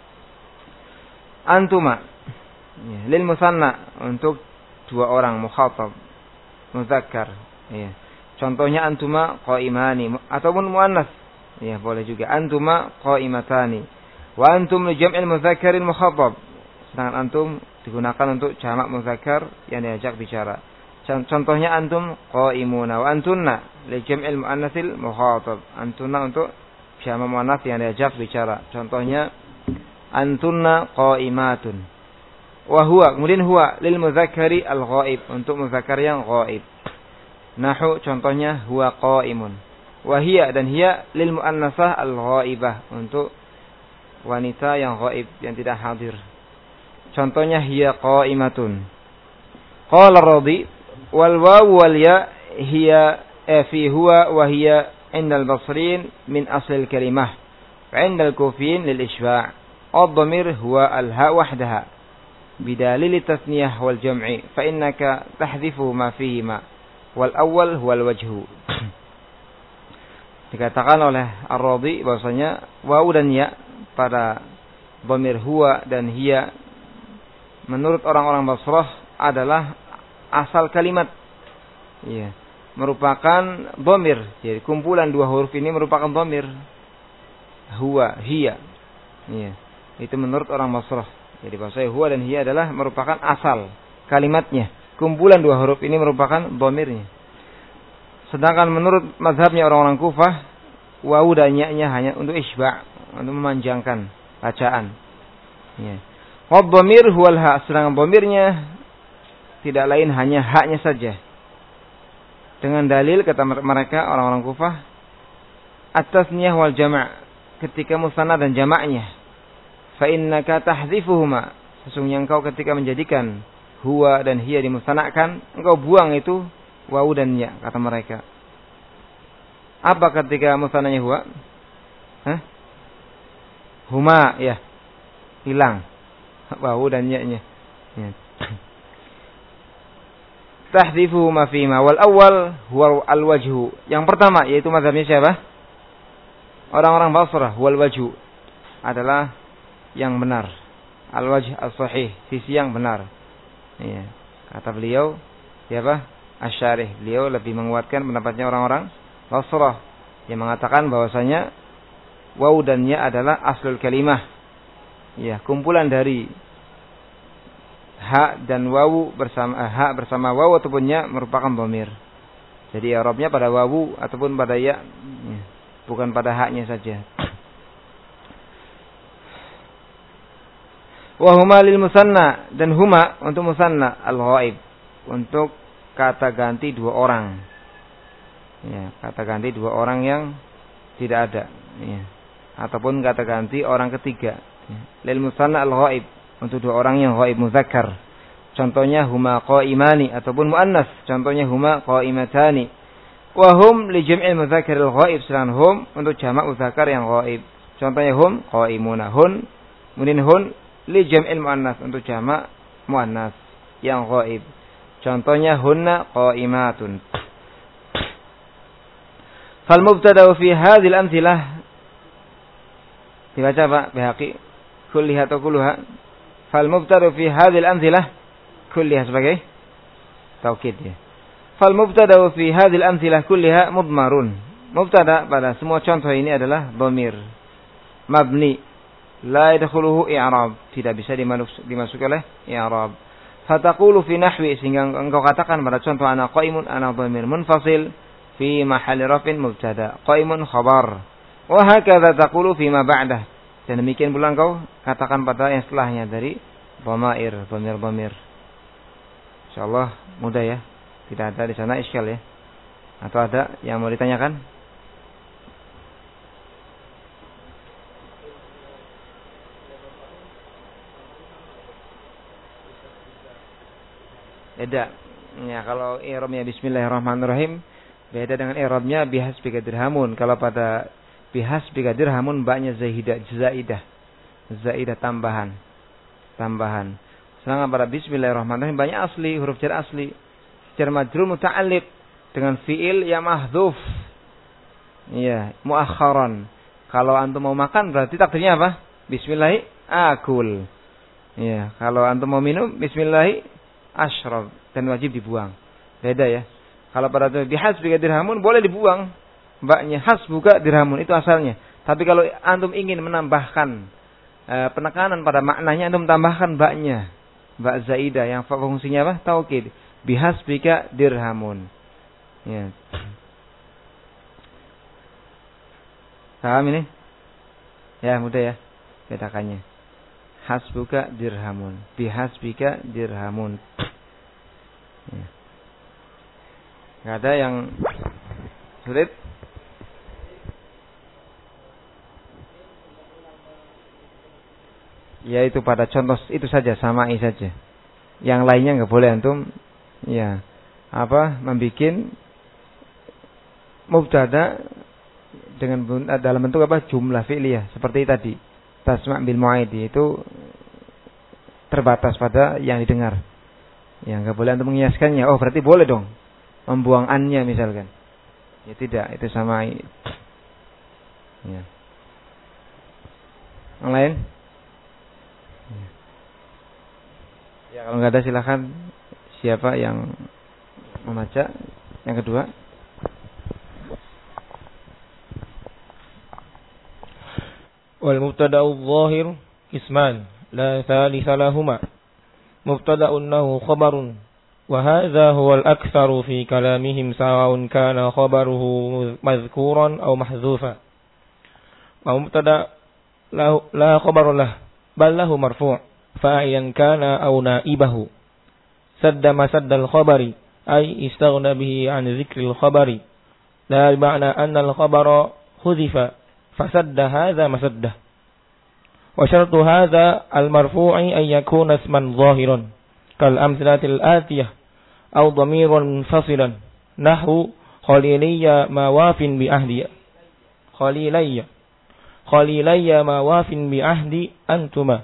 antuma ya, lil musanna untuk dua orang mukhatab mudzakkar ya. Contohnya antuma qa'imani ataupun muannas ya, boleh juga antuma qa'imatani. Wa antum li jam'il mudzakkarin mukhatab, sedangkan antum digunakan untuk jamak mudzakkar yang diajak bicara. Contohnya antum qa'imuna wa antunna li jam'il muannatsil mukhatab. Antunna untuk jamak muannats yang diajak bicara. Contohnya antunna qa'imatun. Wa huwa, kemudian huwa lil mudzakkari al ghaib, untuk mudzakkar yang ghaib. Nahu contohnya huwa qa'imun. Wa hiya, dan hiya lil muannasah al ghaibah, untuk wanita yang ghaib yang tidak hadir. Contohnya hiya qa'imatun. Qala ar-Radi wal wawu wal ya hiya fi huwa wa hiya 'inda al-Basriyin min asl al-kalimah, 'inda al-Kufiyin lil ishba'. Ad-dhamir huwa al-ha wahdaha bidalil tasniyah wal jam'i fa innaka tahdhifu ma fihi ma wal awwal huwa al-wajhu. Dikatakan oleh Ar-Radi bahwasanya wawu dan ya pada dhamir huwa dan hiya menurut orang-orang Basrah adalah asal kalimat. Iya, merupakan dhamir. Jadi kumpulan dua huruf ini merupakan dhamir. Huwa, hiya. Iya, itu menurut orang Basrah. Jadi bahasa huwa dan hiya adalah merupakan asal kalimatnya. Kumpulan dua huruf ini merupakan dhamirnya. Sedangkan menurut mazhabnya orang-orang Kufah, wawu dan ya-nya hanya untuk isba', untuk memanjangkan bacaan. Ya. Wadhamir huwal ha, sedangkan dhamirnya tidak lain hanya haknya saja. Dengan dalil kata mereka orang-orang Kufah, at-tasniyah wal jama', ketika musanna dan jamaknya. Fa innaka tahdhifuhuma, sesungguhnya engkau ketika menjadikan huwa dan hiya dimusanakan, engkau buang itu wawu dan ya, kata mereka. Apa ketika musannanya huwa? Hah? Huma, ya. Hilang wawu dan ya-nya. Ya. Tahdhifu ma fi ma wal awwal huwa al wajhu. Yang pertama yaitu mazhabnya siapa? Orang-orang Basrah, wal wajhu adalah yang benar. Al wajh as-sahih, sisi yang benar. Ya. Kata beliau, siapa? Asy-Syarih. Beliau lebih menguatkan pendapatnya orang-orang Basrah yang mengatakan bahwasanya wawu dan ya adalah aslul kalimah. Ya, kumpulan dari ha dan wawu bersama eh, ha bersama wawu ataupun ya merupakan dhamir. Jadi i'rabnya pada wawu ataupun pada ya, ya bukan pada haknya saja. Wa huma lil musanna, dan huma untuk musanna al-ghaib, untuk kata ganti dua orang. Ya, kata ganti dua orang yang tidak ada, ya. Ataupun kata ganti orang ketiga. Ya. Lil musanna al-ghaib, untuk dua orang yang ghaib muzakkar. Contohnya huma qa'imani ataupun muannas. Contohnya huma qa'imatani. Wa hum li jam'il mudzakkar al-ghaib, sedangkan hum untuk jamak muzakkar yang ghaib. Contohnya hum qa'imuna. Hun, kemudian hun li jam'il muannas, untuk jamak muannas yang ghaib. Contohnya hunna qa'imatun. Fal mubtada fi hadhil amthilah, dibaca Pak Bihaqi, kulliha atau kulluha. Fal mubtada fi hadhil amthilah kulliha sebagai taukid ya. Fal mubtada fi hadhil amthilah kulliha mudmarun. Mubtada pada semua contoh ini adalah dhamir mabni la yadkhuluhu i'rab, tidak bisa dimasuki oleh i'rab. Fataqulu fi nahwi, sehingga engkau katakan pada contoh ana qaimun, ana dhamir munfasil fi mahalli rafin mubtada, qaimun khabar. Wa hakadha taqulu fi ma ba'dah, dan demikian pula engkau katakan pada yang setelahnya dari dhamair, dhamir-dhamir. Insyaallah mudah ya. Tidak ada di sana iskal ya. Atau ada yang mau ditanyakan? Beda. Ya, kalau i'rabnya bismillahirrahmanirrahim beda dengan i'rabnya bihasbi dirhamun. Kalau pada bihasbi dirhamun ba'nya zaidah, zaidah. Zaidah tambahan. Tambahan. Sedangkan pada bismillahirrahmanirrahim banyak asli, huruf jar asli. jar majrur muta'alliq dengan fiil yang mahdzuf. Iya, muakharan. Kalau antum mau makan berarti takdirnya apa? Bismillah akul. Iya, kalau antum mau minum bismillah ashrab dan wajib dibuang. Beda ya. Kalau pada itu bihasbika dirhamun boleh dibuang. Mbaknya hasbuka dirhamun itu asalnya. Tapi kalau antum ingin menambahkan e, penekanan pada maknanya, antum tambahkan mbaknya. Mbak zaidah yang fungsinya apa? Taukid. Bihasbika dirhamun. Ya. Paham ini? Ya, mudah ya bedakannya. Hasbuka dirhamun. Bihasbika dirhamun. Ya. Gak ada yang sulit? Ya itu pada contoh itu saja, samai saja. Yang lainnya nggak boleh antum ya apa membikin mubtada dengan dalam bentuk apa jumlah fi'liyah seperti tadi tasma' bil mu'aidi itu terbatas pada yang didengar. Ya nggak boleh antum mengiaskannya. Oh berarti boleh dong membuang annya misalkan. Ya tidak, itu samai. Ya. Yang lain? Ya kalau nggak ada silakan siapa yang membaca yang kedua. Wal mubtada'u adh-dhahir isman la thalitha lahuma. Mubtada'un lahu khabarun wa hadha huwa al-aktharu fi kalamihim sawa'un kana khabaruhu madhkuran aw mahdhufa. Wa mubtada' la la khabarun lah bal lahu marfu'. فاعلا كان أو نائبه سد مسد الخبر أي استغنى به عن ذكر الخبر لا بمعنى أن الخبر حذف فسد هذا مسده وشرط هذا المرفوع أن يكون اسما ظاهرا كالأمثلة الآتية أو ضميرا منفصلا نحو خليلي ما واف بعهدي خليلي خليلي ما واف بعهدي أنتما.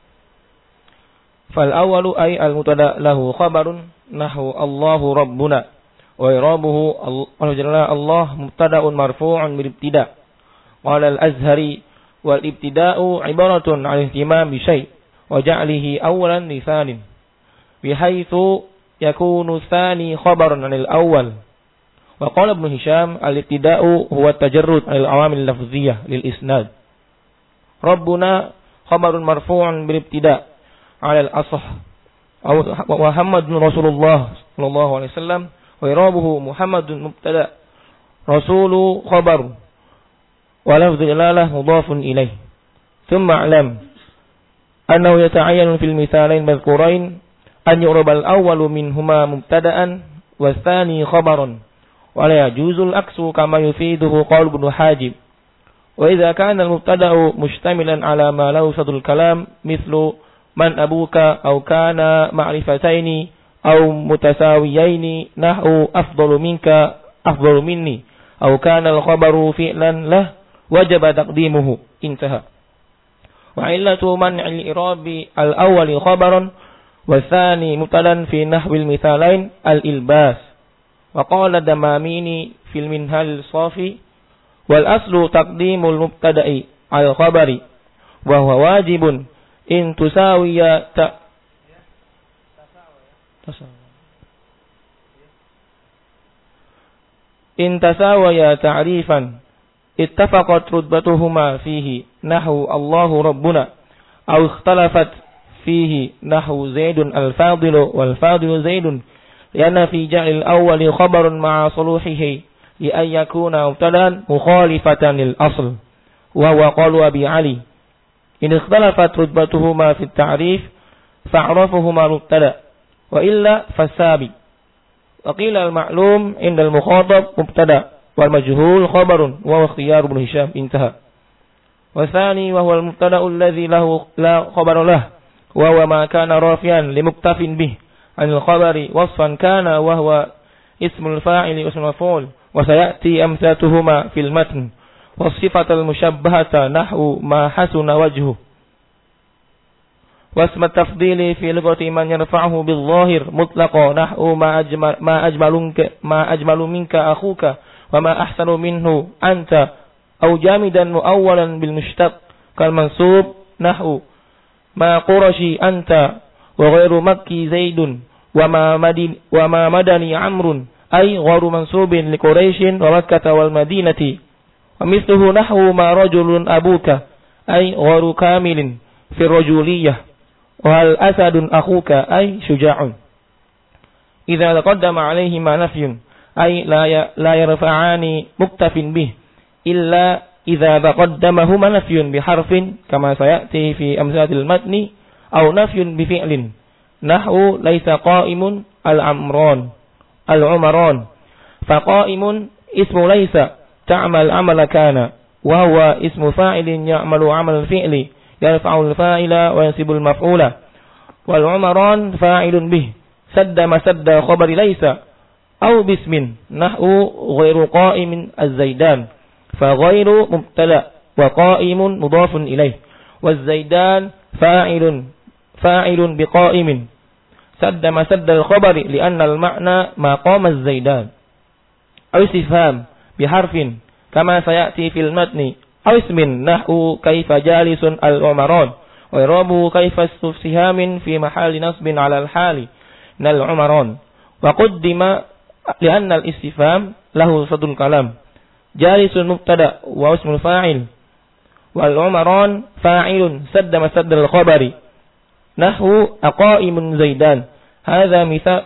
فالأول أي المبتدأ له خبر نحو الله ربنا وإعرابه الله مبتدأ مرفوع بالابتداء. قال الأزهري والابتداء عبارة عن اهتمام بشيء وجعله أولا لثانٍ بحيث يكون الثاني خبرا عن الأول. وقال ابن هشام الابتداء هو التجرد عن العوامل اللفظية للإسناد. ربنا خبر مرفوع بالابتداء على الأصح أو محمد رسول الله صلى الله عليه وسلم وإعرابه محمد مبتدأ رسول خبر ولفظ الجلالة مضاف إليه. ثم اعلم أنه يتعين في المثالين المذكورين أن يعرب الأول منهما مبتدأ والثاني خبرا ولا يجوز العكس كما يفيده قول ابن حاجب. وإذا كان المبتدأ مشتملا على ما له صدر الكلام مثل من أبوك أو كان معرفتين أو متساويين نحو أفضل منك أفضل مني أو كان الخبر فعلا له وجب تقديمه انتهى. وعلة منع الإعراب الأول خبرا والثاني مبتدا في نحو المثالين الإلباس. وقال الدماميني في المنهل الصافي والأصل تقديم المبتدأ على الخبر وهو واجب إن تساوي ت... إن تساوي تعريفا اتفقت رتبتهما فيه نحو الله ربنا أو اختلفت فيه نحو زيد الفاضل والفاضل زيد لأن في جعل الأول خبر مع صلوحه لأن يكون مبتدا مخالفة للأصل وهو قول أبي علي إن اختلفت رتبتهما في التعريف فاعرفهما مبتدأ وإلا فالسابق. وقيل المعلوم عند المخاطب مبتدأ والمجهول خبر وهو اختيار ابن هشام انتهى. والثاني وهو المبتدأ الذي له لا خبر له وهو ما كان رافعا لمكتف به عن الخبر وصفا كان وهو اسم الفاعل واسم المفعول وسيأتي أمثلتهما في المتن. والصفة المشبهة نحو ما حسن وجهه واسم التفضيل في لغة من يرفعه بالظاهر مطلقا نحو ما أجمل, ما أجمل, ما أجمل منك أخوك وما أحسن منه أنت أو جامدا مؤولا بالمشتق كالمنصوب نحو ما قرشي أنت وغير مكي زيد وما مدني, وما مدني عمرو أي غير منصوب لقريش ومكة والمدينة ومثله نحو ما رجل أبوك أي غير كامل في الرجولية وهل أسد أخوك أي شجاع إذا تقدم عليهما نفي أي لا لا يرفعان مكتف به إلا إذا تقدمهما نفي بحرف كما سيأتي في أمثلة المتن أو نفي بفعل نحو ليس قائم العمران العمران فقائم اسم ليس تعمل عمل كان وهو اسم فاعل يعمل عمل الفعل يرفع الفاعل وينصب المفعول والعمران فاعل به سد مسد خبر ليس أو باسم نحو غير قائم الزيدان فغير مبتدأ وقائم مضاف إليه والزيدان فاعل فاعل بقائم سد مسد الخبر لأن المعنى ما قام الزيدان أو استفهام بحرف كما سيأتي في المتن أو اسم نحو كيف جالس العمران وإعرابه كيف استفهام في محل نصب على الحال من العمران وقدم لأن الاستفهام له صدر الكلام جالس مبتدأ واسم الفاعل والعمران فاعل سد مسد الخبر نحو أقائم زيدان هذا مثال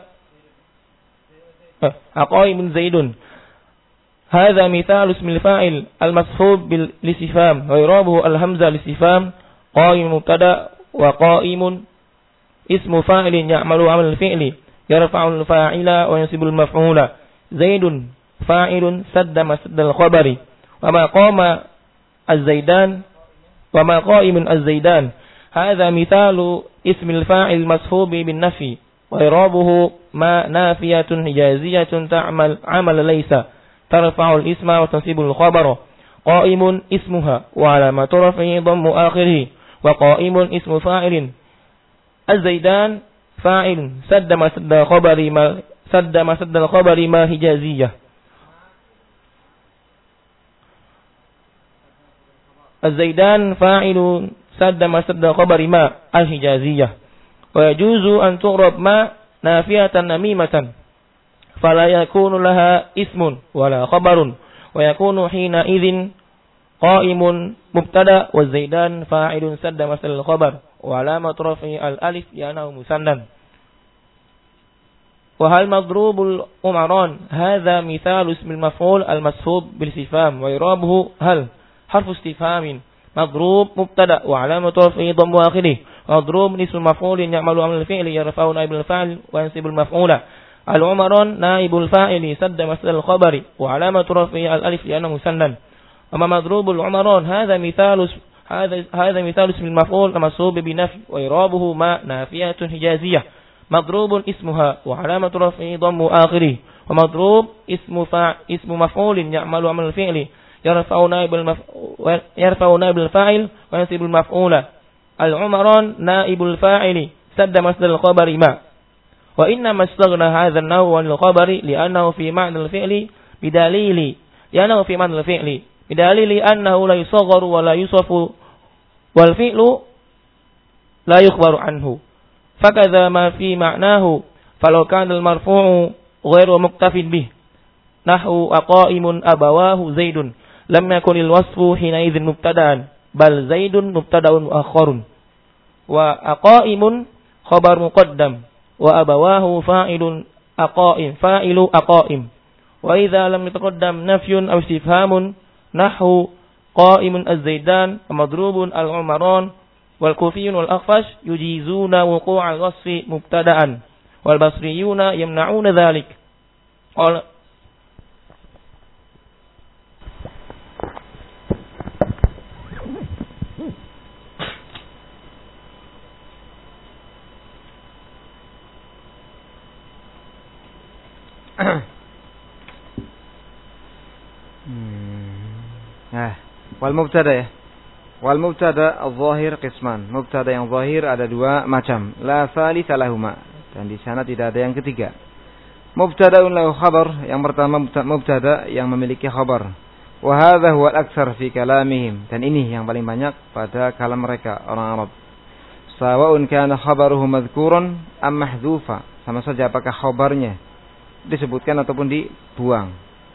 أقائم زيد هذا مثال اسم الفاعل المصحوب بالاستفهام وإعرابه الهمزة الاستفهام قائم مبتدأ وقائم اسم فاعل يعمل عمل الفعل يرفع الفاعل وينصب المفعول زيد فاعل سد مسد الخبر وما قام الزيدان وما قائم الزيدان هذا مثال اسم الفاعل المصحوب بالنفي وإعرابه ما نافية حجازية تعمل عمل ليس ترفع الاسم وتنصب الخبر قائم اسمها وعلامة رفعه ضم آخره وقائم اسم فاعل الزيدان فاعل سد مسد الخبر ما سد مسد الخبر ما حجازية الزيدان فاعل سد مسد الخبر ما الحجازية ويجوز أن تغرب ما نافية نميمة فلا يكون لها اسم ولا خبر ويكون حينئذ قائم مبتدأ والزيدان فاعل سد مسد الخبر وعلامة رفعه الألف لأنه مسنن وهل مضروب الأمران هذا مثال اسم المفعول المصحوب بالاستفهام وإعرابه هل حرف استفهام مضروب مبتدأ وعلامة رفعه ضم آخره مضروب اسم مفعول يعمل عمل الفعل يرفع نائب الفاعل وينصب المفعول العمران نائب الفاعل سد مسد الخبر وعلامة رفعه الألف لأنه مسنن أما مضروب العمران هذا مثال هذا هذا مثال اسم المفعول المصحوب بنفي وإعرابه ما نافية حجازية مضروب اسمها وعلامة رفعه ضم آخره ومضروب اسم فاعل اسم مفعول يعمل عمل الفعل يرفع نائب المف... يرفع نائب الفاعل وينصب المفعول العمران نائب الفاعل سد مسد الخبر ما وإنما استغنى هذا النوع عن الخبر لأنه في معنى الفعل بدليل لأنه في معنى الفعل بدليل أنه لا يصغر ولا يوصف والفعل لا يخبر عنه فكذا ما في معناه فلو كان المرفوع غير مكتف به نحو أقائم أبواه زيد لم يكن الوصف حينئذ مبتدأ بل زيد مبتدأ مؤخر وأقائم خبر مقدم وأبواه فاعل أقائم فاعل أقائم وإذا لم يتقدم نفي أو استفهام نحو قائم الزيدان ومضروب العمران والكوفيون والأخفش يجيزون وقوع الوصف مبتدأ والبصريون يمنعون ذلك قال Nah, wal mubtada ya. Wal mubtada adh-dhahir qisman. Mubtada yang zahir ada dua macam. La tsalitsa lahuma. Dan di sana tidak ada yang ketiga. Mubtada'un lahu khabar. Yang pertama mubtada yang memiliki khabar. Wa hadza huwa al-aktsar fi kalamihim. Dan ini yang paling banyak pada kalam mereka orang Arab. Sawa'un kana khabaruhu madhkuran am mahdzufa. Sama saja apakah khabarnya disebutkan ataupun dibuang.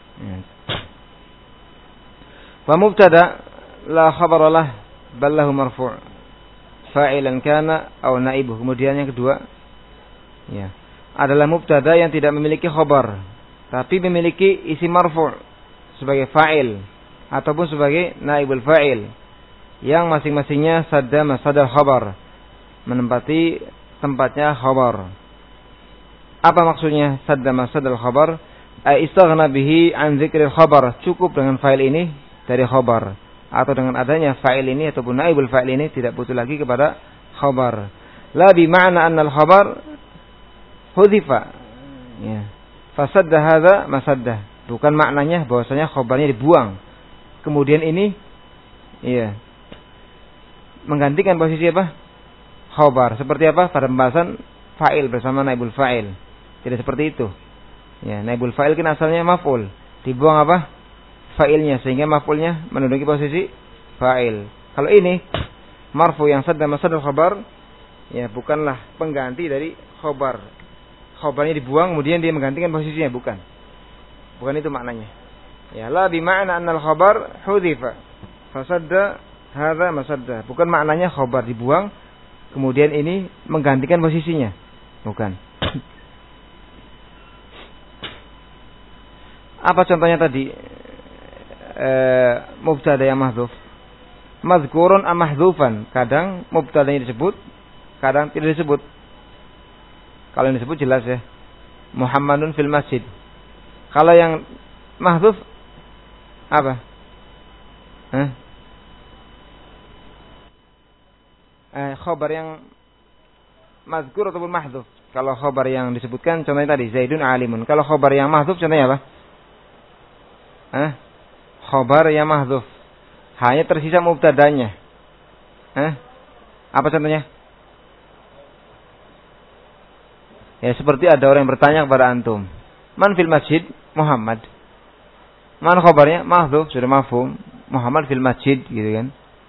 Wa mubtada la khabara lah bal lahu marfu' fa'ilan kana aw naibuh. Kemudian yang kedua ya adalah mubtada yang tidak memiliki khabar tapi memiliki isim marfu' sebagai fa'il ataupun sebagai naibul fa'il yang masing-masingnya sadda masadal khabar, menempati tempatnya khabar. Apa maksudnya sadda masadal khabar? Ai istaghna bihi an dzikril khabar, cukup dengan fa'il ini dari khabar. Atau dengan adanya fa'il ini ataupun naibul fa'il ini tidak butuh lagi kepada khabar. La bi ma'na anna al-khabar hudhifa. Ya. Fasadda hadza masadda. Bukan maknanya bahwasanya khabarnya dibuang. Kemudian ini iya. Menggantikan posisi apa? Khabar. Seperti apa? Pada pembahasan fa'il bersama naibul fa'il. Tidak seperti itu. Ya, naibul fa'il kan asalnya maf'ul. Dibuang apa? Fa'ilnya, sehingga maf'ulnya menduduki posisi fa'il. Kalau ini marfu yang sadda masadul khabar, ya bukanlah pengganti dari khabar. Khabarnya dibuang kemudian dia menggantikan posisinya, bukan. Bukan itu maknanya. Ya, la bi ma'na annal khabar hudhifa fasadda hadza masadda. Bukan maknanya khabar dibuang kemudian ini menggantikan posisinya. Bukan. Apa contohnya tadi? E, mubtada yang mahdzuf. Mazkurun am mahdzufan. Kadang mubtadanya disebut, kadang tidak disebut. Kalau yang disebut jelas ya. Muhammadun fil masjid. Kalau yang mahdzuf apa? Hah? Eh, khabar yang mazkur ataupun mahdzuf. Kalau khabar yang disebutkan contohnya tadi Zaidun alimun. Kalau khabar yang mahdzuf contohnya apa? Hah? Khabar yang mahdzuf. Hanya tersisa mubtadanya. Hah? Apa contohnya? Ya seperti ada orang yang bertanya kepada antum. Man fil masjid? Muhammad. Man khabarnya? Mahdzuf, sudah mafhum. Muhammad fil masjid gitu kan.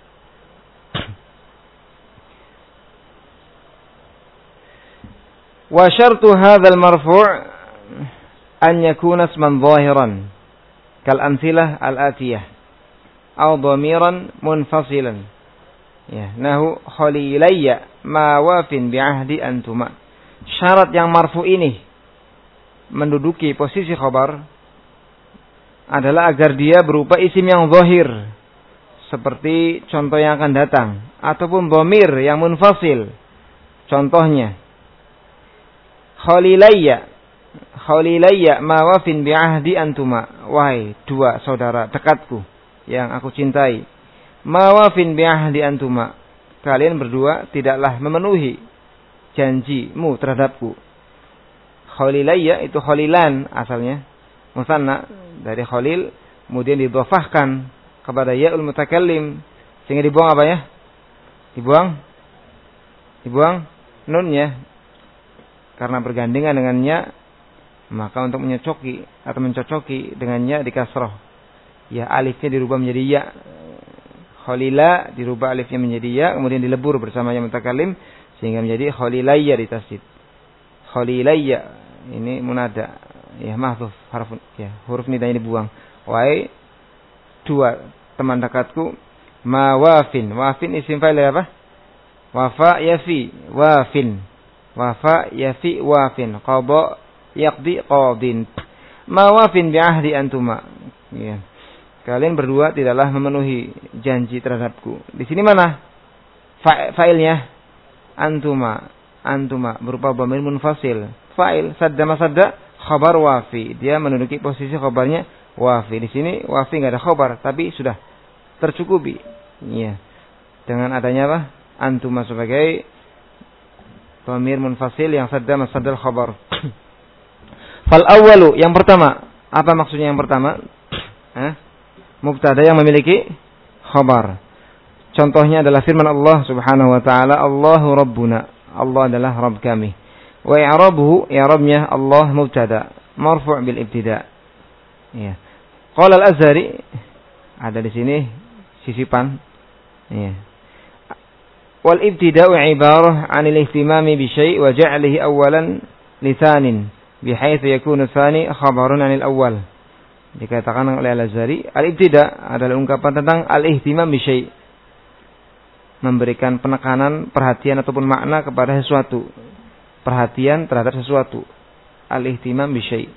Wa syartu hadzal marfu' an yakuna isman zahiran. Kal amsilah al-atiyah atau dhamiran munfasilan ya nahu khalilayya ma wafin bi ahdi antuma. Syarat yang marfu ini menduduki posisi khabar adalah agar dia berupa isim yang zahir seperti contoh yang akan datang ataupun dhamir yang munfasil. Contohnya khalilayya Khalilayya ma wafin bi ahdi antuma. Wahai dua saudara dekatku yang aku cintai. Ma wafin bi ahdi antuma. Kalian berdua tidaklah memenuhi janjimu terhadapku. Khalilayya itu khalilan asalnya. Musanna dari khalil kemudian didhafahkan kepada ya'ul mutakallim sehingga dibuang apa ya? Dibuang dibuang nunnya karena bergandengan dengannya. Maka untuk menyocoki atau mencocoki dengannya di kasroh. Ya alifnya dirubah menjadi ya. Khalila dirubah alifnya menjadi ya. Kemudian dilebur bersama yang mutakalim. Sehingga menjadi khalilayya di tasdid. Khalilayya. Ini munada. Ya mahdzuf. Harf, ya, huruf nidanya dibuang. Wahai dua teman dekatku. Ma wafin. Wafin isim fa'il apa? Wafa yafi. Wafin. Wafa yafi wafin. Qadha yaqdi qadin ma wafin bi ahdi antuma. Ya. Kalian berdua tidaklah memenuhi janji terhadapku. Di sini mana Fa- fa'ilnya? Antuma. Antuma berupa dhamir munfasil. Fa'il sadda masadda khabar wafi. Dia menduduki posisi khabarnya wafi. Di sini wafi enggak ada khabar tapi sudah tercukupi. Ya. Dengan adanya apa? Antuma sebagai dhamir munfasil yang sadda masaddal khabar. Fal awwalu yang pertama, apa maksudnya yang pertama? Eh? Mubtada yang memiliki khabar. Contohnya adalah firman Allah Subhanahu wa taala, Allahu Rabbuna. Allah adalah Rabb kami. Wa i'rabuhu, i'rabnya Allah mubtada, marfu' bil ibtida. Ya. Qala al-Azhari, ada di sini sisipan. Ya. Wal ibtida'u ibarah 'anil ihtimami bi syai' wa ja'lihi awwalan li thanin, bihaitsu yakunu tsani khabaran 'anil awwal. Dikatakan oleh Al-Azhari, al-ibtida' adalah ungkapan tentang al-ihtimam bi syai', memberikan penekanan, perhatian ataupun makna kepada sesuatu. Perhatian terhadap sesuatu. Al-ihtimam bi syai'.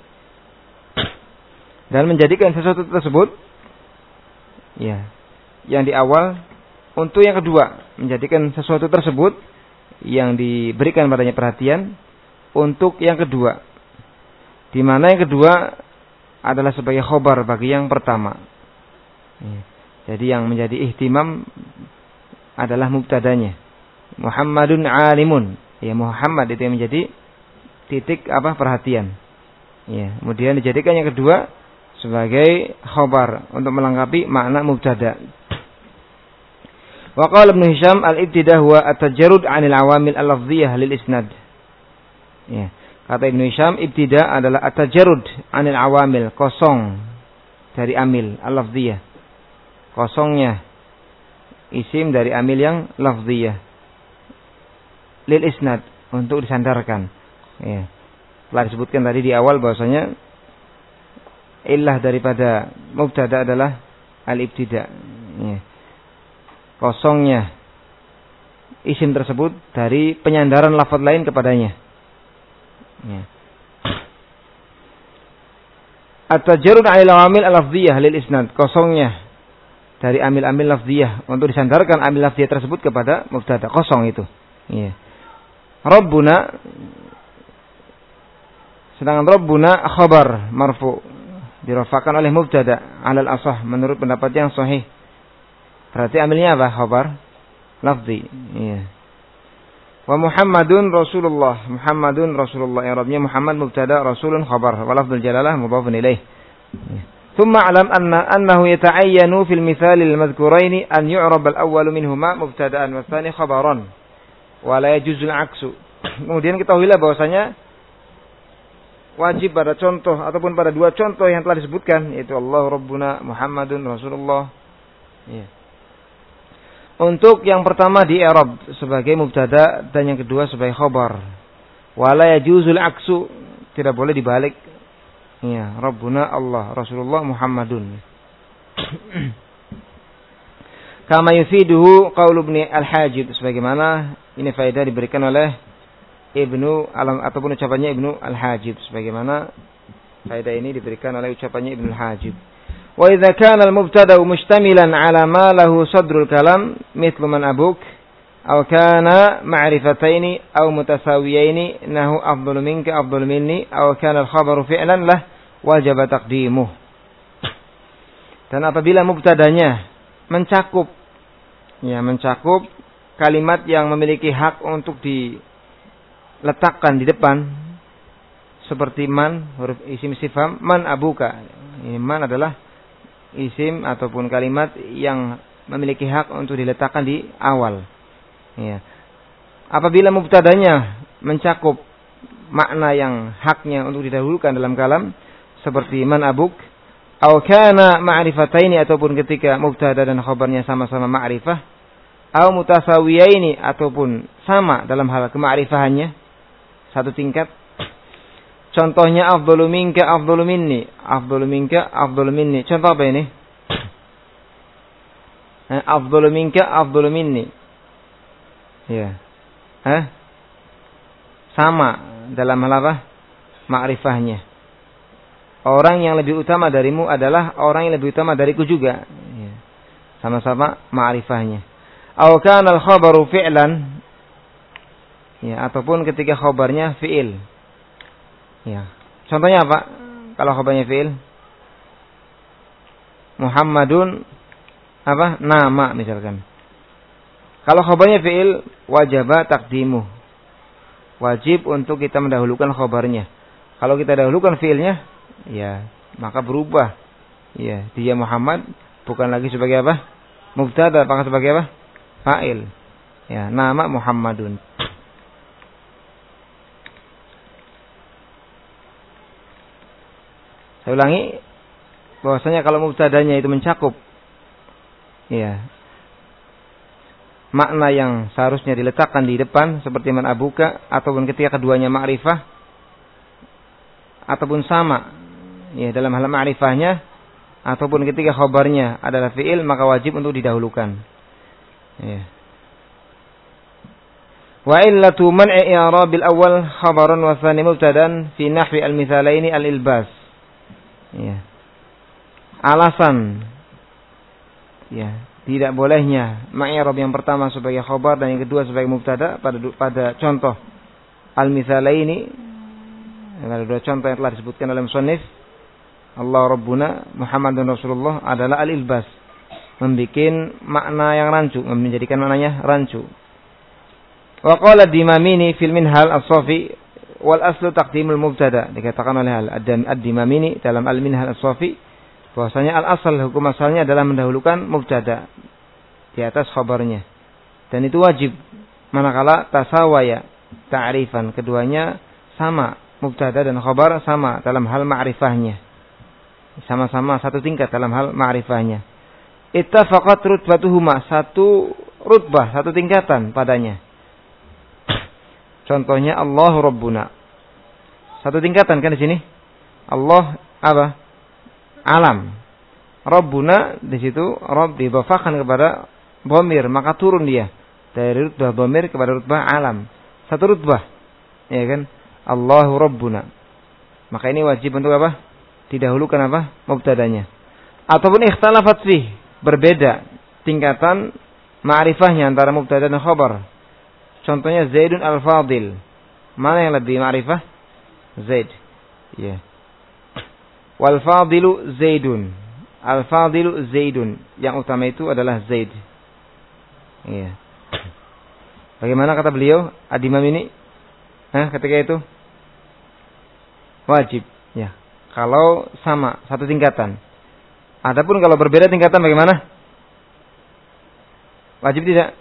Dan menjadikan sesuatu tersebut ya, yang di awal untuk yang kedua, menjadikan sesuatu tersebut yang diberikan padanya perhatian untuk yang kedua. Di mana yang kedua adalah sebagai khobar bagi yang pertama. Ya. Jadi yang menjadi ihtimam adalah mubtadanya. Muhammadun alimun. Ya, Muhammad itu yang menjadi titik apa perhatian. Ya, kemudian dijadikan yang kedua sebagai khobar untuk melengkapi makna mubtada. Wa qala Ibnu Hisham al-ibtida huwa at-tajarrud 'anil awamil al-lafdhiyah lil isnad. Ya, kata Ibnu Hisham ibtida adalah at-tajarrud 'anil awamil, kosong dari amil al-lafdhiyah. Kosongnya isim dari amil yang lafdhiyah lil isnad, untuk disandarkan. Ya. Telah disebutkan tadi di awal bahwasanya illah daripada mubtada adalah al-ibtida. Ya. Kosongnya isim tersebut dari penyandaran lafaz lain kepadanya. Ya. At-tajarrud 'anil awamil al-lafdhiyah lil isnad, kosongnya dari amil-amil lafziyah untuk disandarkan amil lafziyah tersebut kepada mubtada, kosong itu. Iya. Rabbuna, sedangkan Rabbuna khabar marfu, dirafakan oleh mubtada alal asah menurut pendapat yang sahih. Berarti amilnya apa? Khabar lafzi. Iya. Wa Muhammadun Rasulullah, Muhammadun Rasulullah, i'rabnya Muhammad mubtada, Rasulun khabar, wa lafdzul jalalah mudhafun ilaih. Iya. ثم علم أن أنه يتعين في المثال المذكورين أن يعرب الأول منهما مبتدأ والثاني خبرا ولا يجوز العكس. Kemudian ketahuilah bahwasanya wajib pada contoh ataupun pada dua contoh yang telah disebutkan, yaitu Allah Rabbuna, Muhammadun Rasulullah. Ya. Untuk yang pertama di i'rab sebagai mubtada dan yang kedua sebagai khabar. Wala yajuzul aksu, tidak boleh dibalik. Ya, Rabbuna Allah, Rasulullah Muhammadun. Kama yufiduhu qaul Ibnu Al-Hajib, sebagaimana ini faedah diberikan oleh Ibnu Alam ataupun ucapannya Ibnu Al-Hajib, sebagaimana faedah ini diberikan oleh ucapannya Ibnu Al-Hajib. Wa idza kana al-mubtada mustamilan ala ma lahu sadrul kalam mithlu man abuk aw kana ma'rifataini aw mutasawiyaini nahu afdalu minka afdalu minni aw kana al-khabaru fi'lan lah wajib taqdimuh. Dan apabila mubtadanya mencakup ya mencakup kalimat yang memiliki hak untuk diletakkan di depan seperti man, huruf isim istifham, man abuka. Ini man adalah isim ataupun kalimat yang memiliki hak untuk diletakkan di awal. Ya. Apabila mubtadanya mencakup makna yang haknya untuk didahulukan dalam kalam seperti man abuk, aw kana ma'rifataini, ataupun ketika mubtada dan khabarnya sama-sama ma'rifah, aw mutasawiyaini, ataupun sama dalam hal kema'rifahannya satu tingkat. Contohnya afdalu minka afdalu minni, afdalu minka afdalu minni. Contoh apa ini? Afdalu minka afdalu minni. Ya. Hah? Sama dalam hal apa? Ma'rifahnya. Orang yang lebih utama darimu adalah orang yang lebih utama dariku juga. Ya. Sama-sama ma'rifahnya. Aw kana al-khabaru fi'lan. Ya, ataupun ketika khabarnya fi'il. Ya. Contohnya apa? Kalau khabarnya fi'il? Muhammadun apa? Nama misalkan. Kalau khabarnya fi'il, wajaba taqdimuh. Wajib untuk kita mendahulukan khabarnya. Kalau kita dahulukan fi'ilnya, ya, maka berubah. Ya, dia Muhammad bukan lagi sebagai apa? Mubtada, maka sebagai apa? fa'il. Ya, nama Muhammadun. Saya ulangi, bahwasanya kalau mubtadanya itu mencakup ya makna yang seharusnya diletakkan di depan seperti man abuka, ataupun ketika keduanya ma'rifah ataupun sama ya dalam hal ma'rifahnya, ataupun ketika khabarnya adalah fi'il, maka wajib untuk didahulukan. Ya. Wa illatu man'i i'rabil awal khabaran wa tsani mubtadan fi nahwi al-mithalaini al-ilbas. Ya. Alasan ya tidak bolehnya ma'irab yang pertama sebagai khabar dan yang kedua sebagai mubtada pada pada contoh al-mithalaini, ada dua contoh yang telah disebutkan dalam musannif, Allah Rabbuna Muhammadun Rasulullah, adalah al-ilbas, membikin makna yang rancu, menjadikan maknanya rancu. Wa qala ad-Dimamini fil Minhal as-Safi wal aslu taqdimul mubtada, dikatakan oleh ad-Dimamini dalam al-Minhal as-Safi bahwasanya al-asal, hukum asalnya adalah mendahulukan mubtada di atas khabarnya, dan itu wajib manakala tasawaya ta'rifan, keduanya sama, mubtada dan khabar sama dalam hal ma'rifahnya, sama-sama satu tingkat dalam hal ma'rifahnya. Ittafaqat rutbatuhuma, satu rutbah, satu tingkatan padanya. Contohnya Allah Rabbuna, satu tingkatan kan di sini. Allah apa? Alam. Rabbuna di situ Rabb didhafahkan kepada dhamir, maka turun dia dari rutbah dhamir kepada rutbah alam. Satu rutbah. Ya kan? Allahu Rabbuna. Maka ini wajib untuk apa? Didahulukan apa? Mubtadanya. Ataupun ikhtalafat fih, berbeda tingkatan ma'rifahnya antara mubtada dan khabar. Contohnya Zaidun al-Fadil. Mana yang lebih ma'rifah? Zaid. Ya. Yeah. Wal fadilu Zaidun. Al fadilu Zaidun. Yang utama itu adalah Zaid. Iya. Bagaimana kata beliau ad-Imam ini? Hah, ketika itu wajib, ya. Kalau sama satu tingkatan. Adapun kalau berbeda tingkatan bagaimana? Wajib tidak?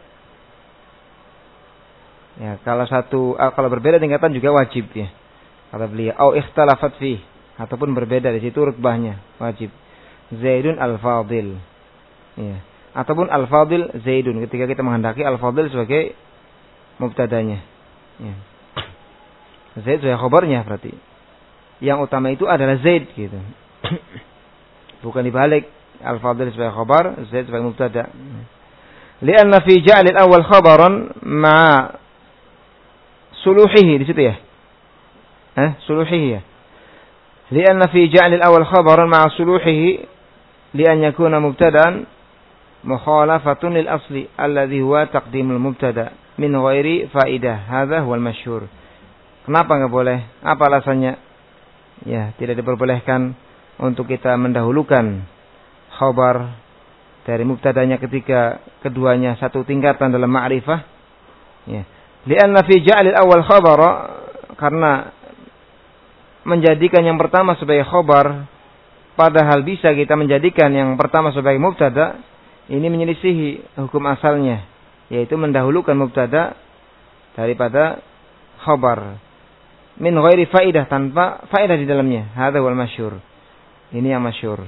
Ya, kalau satu kalau berbeda tingkatan juga wajib, ya. Kata beliau, au ikhtalafat fi, ataupun berbeda di situ rutbahnya, wajib. Zaidun al-Fadil. Ya. Ataupun al-Fadil Zaidun ketika kita menghendaki al-Fadil sebagai mubtadanya. Ya. Zaid sebagai khabarnya berarti. Yang utama itu adalah Zaid gitu. Bukan dibalik, al-Fadil sebagai khabar, Zaid sebagai mubtada. Lianna fi ja'lil awal khabaran ma suluhihi di situ ya. Eh, suluhihi ya. لأن في جعل الأول خبرا مع سلوحه لأن يكون مبتدأ مخالفة للأصل الذي هو تقديم المبتدأ من غير فائدة. هذا هو المشهور. Kenapa nggak boleh? Apa alasannya? Ya, tidak diperbolehkan untuk kita mendahulukan khabar dari mubtadanya ketika keduanya satu tingkatan dalam ma'rifah. Ya. Lianna fi ja'lil awal khabara, karena menjadikan yang pertama sebagai khobar, padahal bisa kita menjadikan yang pertama sebagai mubtada, ini menyelisihi hukum asalnya, yaitu mendahulukan mubtada daripada khobar. Min ghairi faidah, tanpa faedah di dalamnya. Hadza wal masyhur. Ini yang masyhur.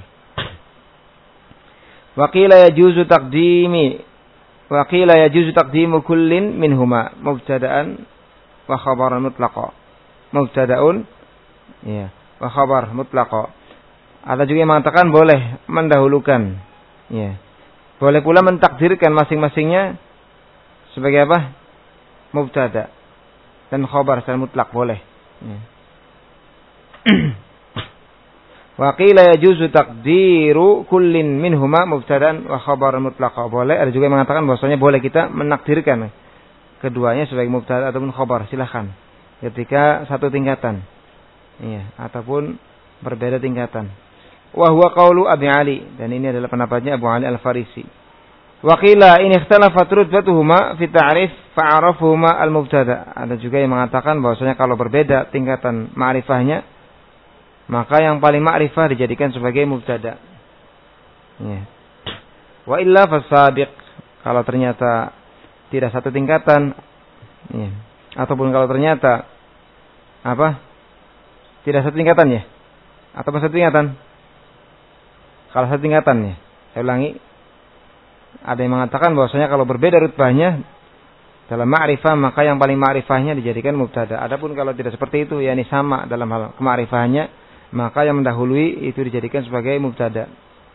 Wa qila yajuzu taqdimi wa qila yajuzu taqdimu kullin minhuma mubtada'an wa khabaran mutlaqa. Mubtada'un ya, wa khabar mutlaqa. Ada juga yang mengatakan boleh mendahulukan, ya. Boleh pula mentakdirkan masing-masingnya sebagai apa? Mubtada dan khabar secara mutlak boleh. Ya. Wa qila yajuzu taqdiru kullin minhuma mubtada'an wa khabaran mutlaqa. Boleh. Ada juga yang mengatakan bahwasanya boleh kita menakdirkan keduanya sebagai mubtada ataupun khabar, silakan. Ketika satu tingkatan. Iya, ataupun berbeda tingkatan. Wa huwa qaulu Abi Ali, dan ini adalah pendapatnya Abu Ali Al-Farisi. Wa qila in ikhtalafat rutbatuhuma fi ta'rif fa'arafuhuma al-mubtada. Ada juga yang mengatakan bahwasanya kalau berbeda tingkatan ma'rifahnya, maka yang paling ma'rifah dijadikan sebagai mubtada. Ya. Wa illa fasabiq, kalau ternyata tidak satu tingkatan, ya. Ataupun kalau ternyata apa? Tidak satu tingkatan ya? Atau satu tingkatan? Kalau satu tingkatan ya. Saya ulangi. Ada yang mengatakan bahwasanya kalau berbeda rutbahnya dalam ma'rifah, maka yang paling ma'rifahnya dijadikan mubtada. Adapun kalau tidak seperti itu, yakni sama dalam hal kema'rifahannya, maka yang mendahului itu dijadikan sebagai mubtada.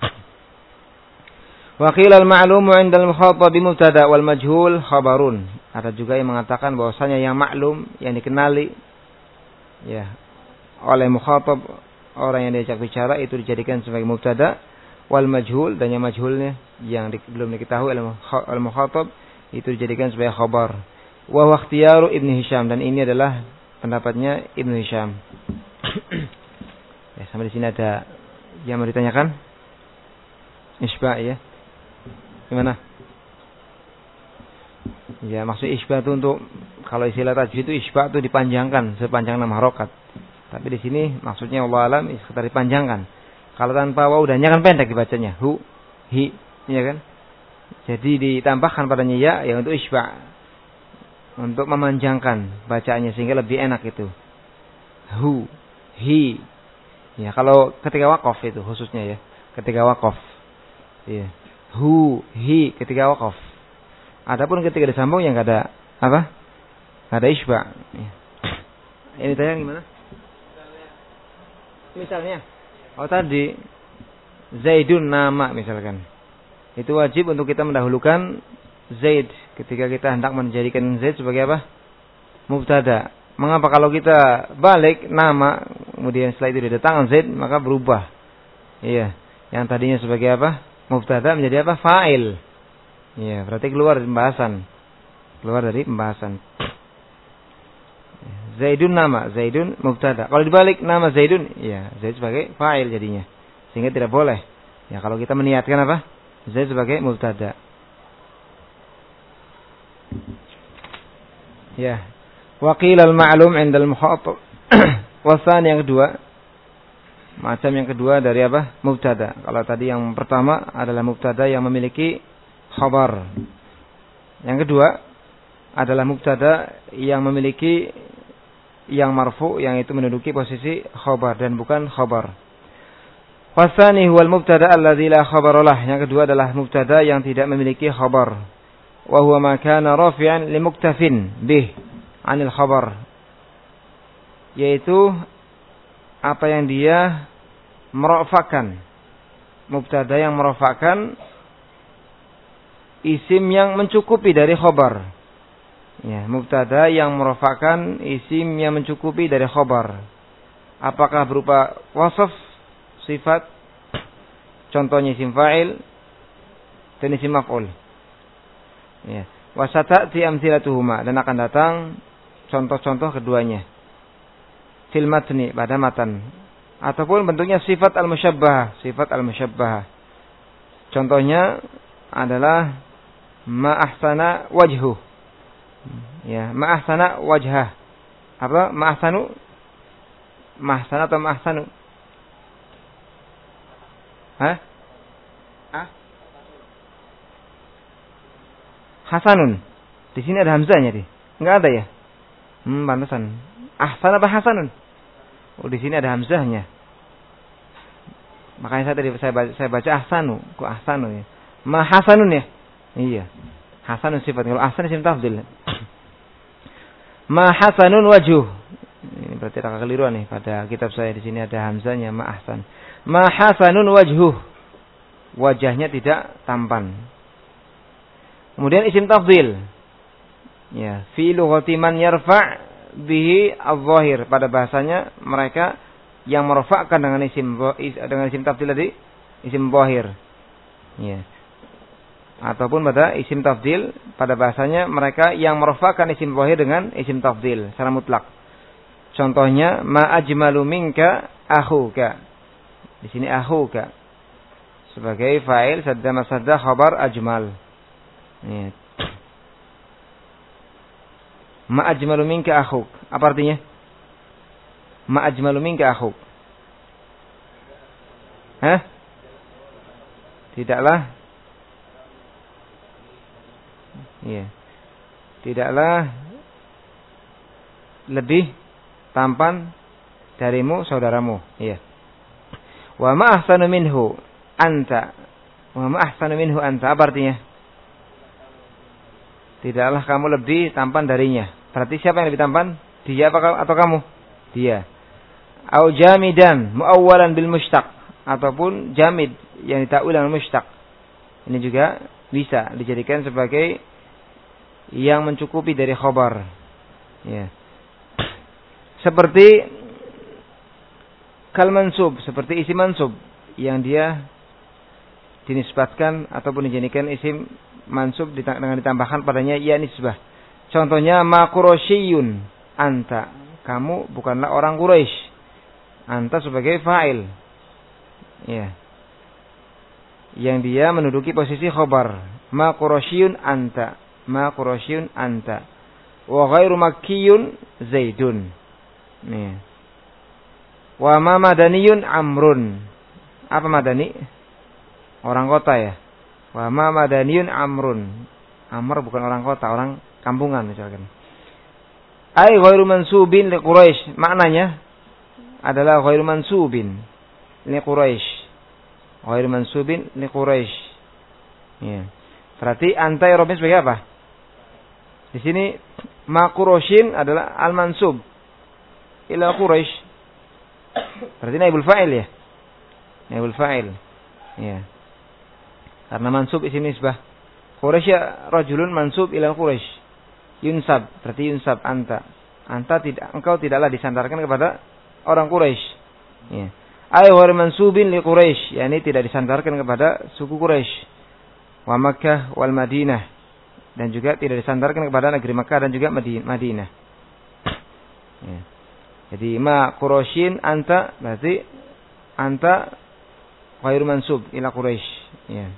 Wa qila al-ma'lumu 'inda al-mukhatab mubtada wal majhul khabarun. Ada juga yang mengatakan bahwasanya yang maklum, yang dikenali ya oleh mukhatab, orang yang diajak bicara, itu dijadikan sebagai mubtada, wal majhul, dan yang majhulnya yang di, belum diketahui oleh al-mukhatab itu dijadikan sebagai khabar. Wa huwa ikhtiyaru Ibnu Hisham, dan ini adalah pendapatnya Ibnu Hisham. Ya, sampai di sini ada yang mau ditanyakan? Isba' ya. Gimana? Ya, maksud isba' itu untuk, kalau istilah tajwid itu isba' itu dipanjangkan sepanjang enam harokat. Tapi di sini maksudnya Allah alam sekitar dipanjangkan. Kalau tanpa waw dannya kan pendek dibacanya. Hu, hi, ya kan? Jadi ditambahkan padanya ya, ya untuk isba', untuk memanjangkan bacaannya sehingga lebih enak itu. Hu, hi. Ya, kalau ketika waqaf itu khususnya ya, ketika waqaf. Iya. Hu, hi ketika waqaf. Adapun ketika disambung yang enggak ada apa? Enggak ada isba'. Ya. Ini tanya gimana? Misalnya, oh tadi Zaidun nama misalkan. Itu wajib untuk kita mendahulukan Zaid ketika kita hendak menjadikan Zaid sebagai apa? Mubtada. Mengapa kalau kita balik nama kemudian setelah itu didatangkan Zaid maka berubah? Iya, yang tadinya sebagai apa? Mubtada menjadi apa? Fa'il. Iya, berarti keluar dari pembahasan. Keluar dari pembahasan. Zaidun nama, Zaidun mubtada. Kalau dibalik nama Zaidun, ya Zaid sebagai fa'il jadinya. Sehingga tidak boleh. Ya kalau kita meniatkan apa? Zaid sebagai mubtada. Ya. Wa qila al-ma'lum 'inda al-mukhatab. Wasan yang kedua. Macam yang kedua dari apa? Mubtada. Kalau tadi yang pertama adalah mubtada yang memiliki khabar. Yang kedua adalah mubtada yang memiliki yang marfu, yang itu menduduki posisi khabar dan bukan khabar. Wasani huwal mubtada alladzi la khabara lah. Yang kedua adalah mubtada yang tidak memiliki khabar. Wa huwa ma kana rafi'an li muktafin bih 'anil khabar. Yaitu apa yang dia merofakkan. Mubtada yang merofakkan isim yang mencukupi dari khabar. Ya, mubtada yang merofakkan isim yang mencukupi dari khabar. Apakah berupa wasaf, sifat, contohnya isim fa'il dan isim maf'ul. Ya, wasata'ti amthilatuhuma, dan akan datang contoh-contoh keduanya. Fil matni, pada matan, ataupun bentuknya sifat al-musyabbahah, sifat al-musyabbahah. Contohnya adalah ma ahsana wajhu. Ya, ma ahsana wajhah. Apa? Ma ahsanu? Ma ahsana atau ma ahsanu? Hah? Ah? Hasanun. Di sini ada hamzahnya di. Enggak ada ya? Hmm, pantesan. Ahsan apa hasanun? Oh, di sini ada hamzahnya. Makanya saya tadi saya baca, saya baca ahsanu, kok ahsanu ya? Ma hasanun ya? Iya. Hasanun sifat, kalau ahsan isim tafdhil. Ma hasanun wajhuh. Ini berarti ada kekeliruan nih pada kitab saya, di sini ada hamzahnya ma ahsan. Ma hasanun wajhuh. Wajahnya tidak tampan. Kemudian isim tafdhil. Ya, fi lughati man yarfa' bihi adh-dhahir. Pada bahasanya mereka yang merfa'kan dengan isim dengan isim tafdhil tadi, isim dhahir. Ya. Ataupun pada isim tafdhil, pada bahasanya mereka yang merfa'kan isim dhahir dengan isim tafdhil secara mutlak. Contohnya ma ajmalu minka akhuka. Di sini akhuka sebagai fa'il sadda masadda khabar ajmal. Ya. Ma ajmalu minka akhuk. Apa artinya? Ma ajmalu minka akhuk. Hah? Tidaklah. Iya. tidaklah lebih tampan darimu saudaramu. Iya. Wa ma ahsanu minhu anta. Wa ma ahsanu minhu anta. Apa artinya? Tidaklah kamu lebih tampan darinya. Berarti siapa yang lebih tampan? Dia apa atau kamu? Dia. Au jamidan muawwalan bil mushtaq, ataupun jamid yang ditakwil dengan mushtaq. Ini juga bisa dijadikan sebagai yang mencukupi dari khabar. Ya. Seperti kal mansub, seperti isim mansub yang dia dinisbatkan ataupun dijadikan isim mansub dengan ditambahkan padanya ya nisbah. Contohnya ma qurasyiyun anta, kamu bukanlah orang Quraisy. Anta sebagai fa'il. Ya. Yang dia menduduki posisi khabar. Ma qurasyiyun anta, ma qurasyiyun anta. Wa ghairu makkiyun Zaidun. Nih. Wa ma madaniyun Amrun. Apa madani? Orang kota ya. Wa ma madaniyun Amrun. Amr bukan orang kota, orang kampungan misalkan. Ai ghairu mansubin li Quraisy. Maknanya adalah ghairu mansubin li Quraisy. Ghairu mansubin li Quraisy. Ya. Berarti anta i'rabnya sebagai apa? Di sini ma Quraisyin adalah al-mansub ila Quraisy. Berarti naibul fa'il ya. Naibul fa'il. Ya. Karena mansub isim nisbah. Quraisy ya rajulun mansub ila Quraisy. Yunsab, berarti yunsab anta. Anta tidak, engkau tidaklah disandarkan kepada orang Quraisy. Ya. Ay wa mansubin li Quraisy, yakni tidak disandarkan kepada suku Quraisy. Wa Makkah wal Madinah, dan juga tidak disandarkan kepada negeri Makkah dan juga Madinah. Ya. Jadi ma Quraisyin anta, berarti anta ghairu mansub ila Quraisy. Ya.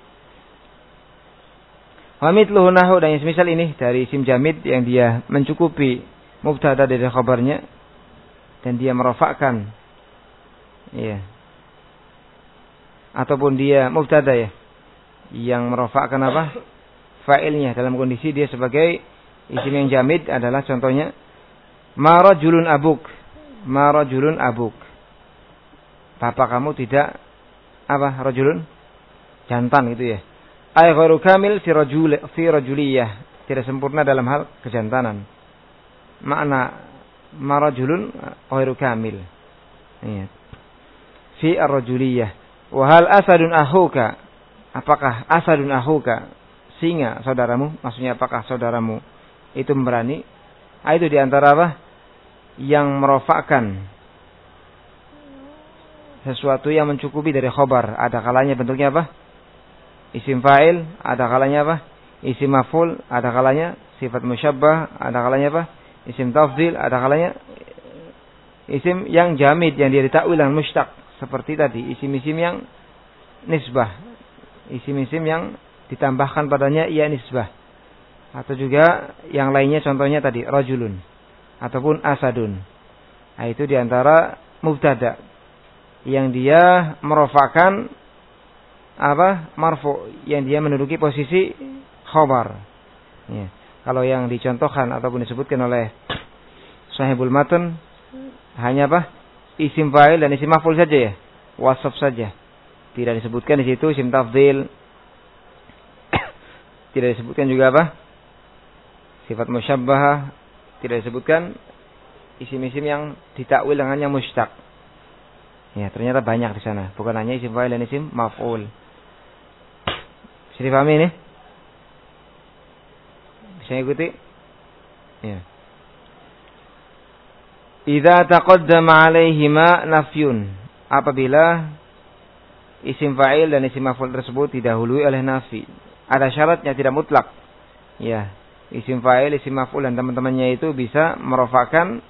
Wa mithluhu nahu, dan yang semisal ini dari isim jamid yang dia mencukupi mubtada dari khabarnya dan dia merofakkan, ya, ataupun dia mubtada ya yang merofakkan apa? Fa'ilnya dalam kondisi dia sebagai isim yang jamid adalah contohnya ma rajulun abuk, ma rajulun abuk. Bapak kamu tidak apa? Rajulun jantan gitu ya. Ay ghairu kamil fi rajul fi rajuliyah, tidak sempurna dalam hal kejantanan. Makna ma rajulun ghairu kamil. Ya. Fi ar-rajuliyah. Wa hal asadun akhuka? Apakah asadun akhuka? Singa saudaramu? Maksudnya apakah saudaramu itu memberani? Ah, itu diantara apa? Yang merofakkan sesuatu yang mencukupi dari khabar. Ada kalanya bentuknya apa? Isim fa'il, ada kalanya apa? Isim maf'ul, ada kalanya sifat musyabbah, ada kalanya apa? Isim tafdhil, ada kalanya isim yang jamid yang dia ditakwil dengan mushtaq, seperti tadi isim-isim yang nisbah, isim-isim yang ditambahkan padanya ia nisbah, atau juga yang lainnya contohnya tadi rajulun ataupun asadun. Nah, itu diantara mubtada yang dia merofakkan apa? Marfu, yang dia menduduki posisi khabar. Ya. Kalau yang dicontohkan ataupun disebutkan oleh sahibul matan hanya apa? Isim fa'il dan isim maf'ul saja ya. Wasaf saja. Tidak disebutkan di situ isim tafdhil. Tidak disebutkan juga apa? Sifat musyabbahah. Tidak disebutkan isim-isim yang ditakwil dengannya mushtaq. Ya, ternyata banyak di sana. Bukan hanya isim fa'il dan isim maf'ul. Bisa dipahami ini? Bisa ikuti? Ya. Idza taqaddama 'alaihima nafyun, apabila isim fa'il dan isim maf'ul tersebut didahului oleh nafi. Ada syaratnya, tidak mutlak. Ya, isim fa'il, isim maf'ul dan teman-temannya itu bisa merofakkan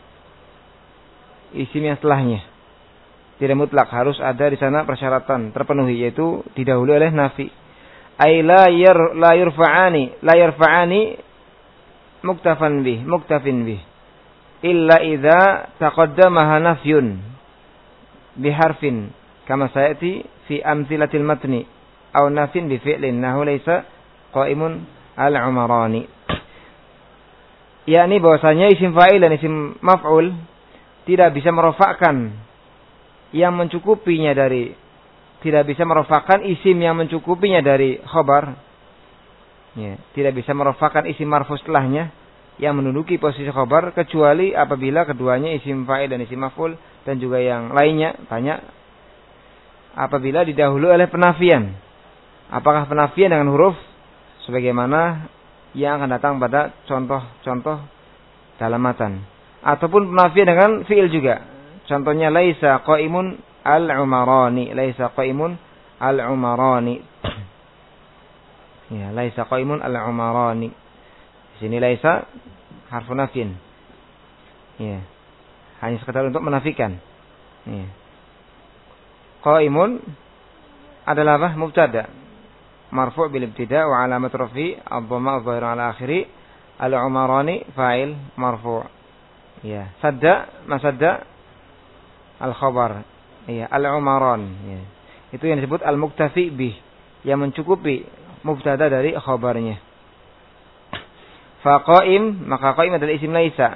isim yang setelahnya. Tidak mutlak, harus ada di sana persyaratan terpenuhi, yaitu didahului oleh nafi. Ay la yar la yurfa'ani la yarfa'ani muktafan bih muktafin bih illa idza taqaddamaha nafyun biharfin kama sayati fi amthilatil matni aw nafin bi fi'lin nahu laysa qa'imun al-umarani. yakni bahwasanya isim fa'il dan isim maf'ul tidak bisa merofakkan yang mencukupinya dari tidak bisa merofakkan isim yang mencukupinya dari khabar. Ya, tidak bisa merofakkan isim marfu setelahnya yang menduduki posisi khabar kecuali apabila keduanya isim fa'il dan isim maf'ul dan juga yang lainnya. Tanya apabila didahului oleh penafian. Apakah penafian dengan huruf sebagaimana yang akan datang pada contoh-contoh dalam matan, ataupun penafian dengan fi'il juga. Contohnya laisa qaimun al-umarani, laisa qaimun al-umarani. Ya, laisa qaimun al-umarani. Di sini laisa harfu nafin. Ya. Hanya sekedar untuk menafikan. Ya. Qaimun adalah apa? Mubtada. Marfu' bil ibtida' wa alamat rafi' ad-dhamma adh-dhahira 'ala akhiri. Al-umarani fa'il marfu'. Ya, sadda masadda al-khabar. Ya, al-umaran. Ya. Itu yang disebut al-muktafi bih, yang mencukupi mubtada dari khabarnya. Fa qaim, maka qaim adalah isim laisa.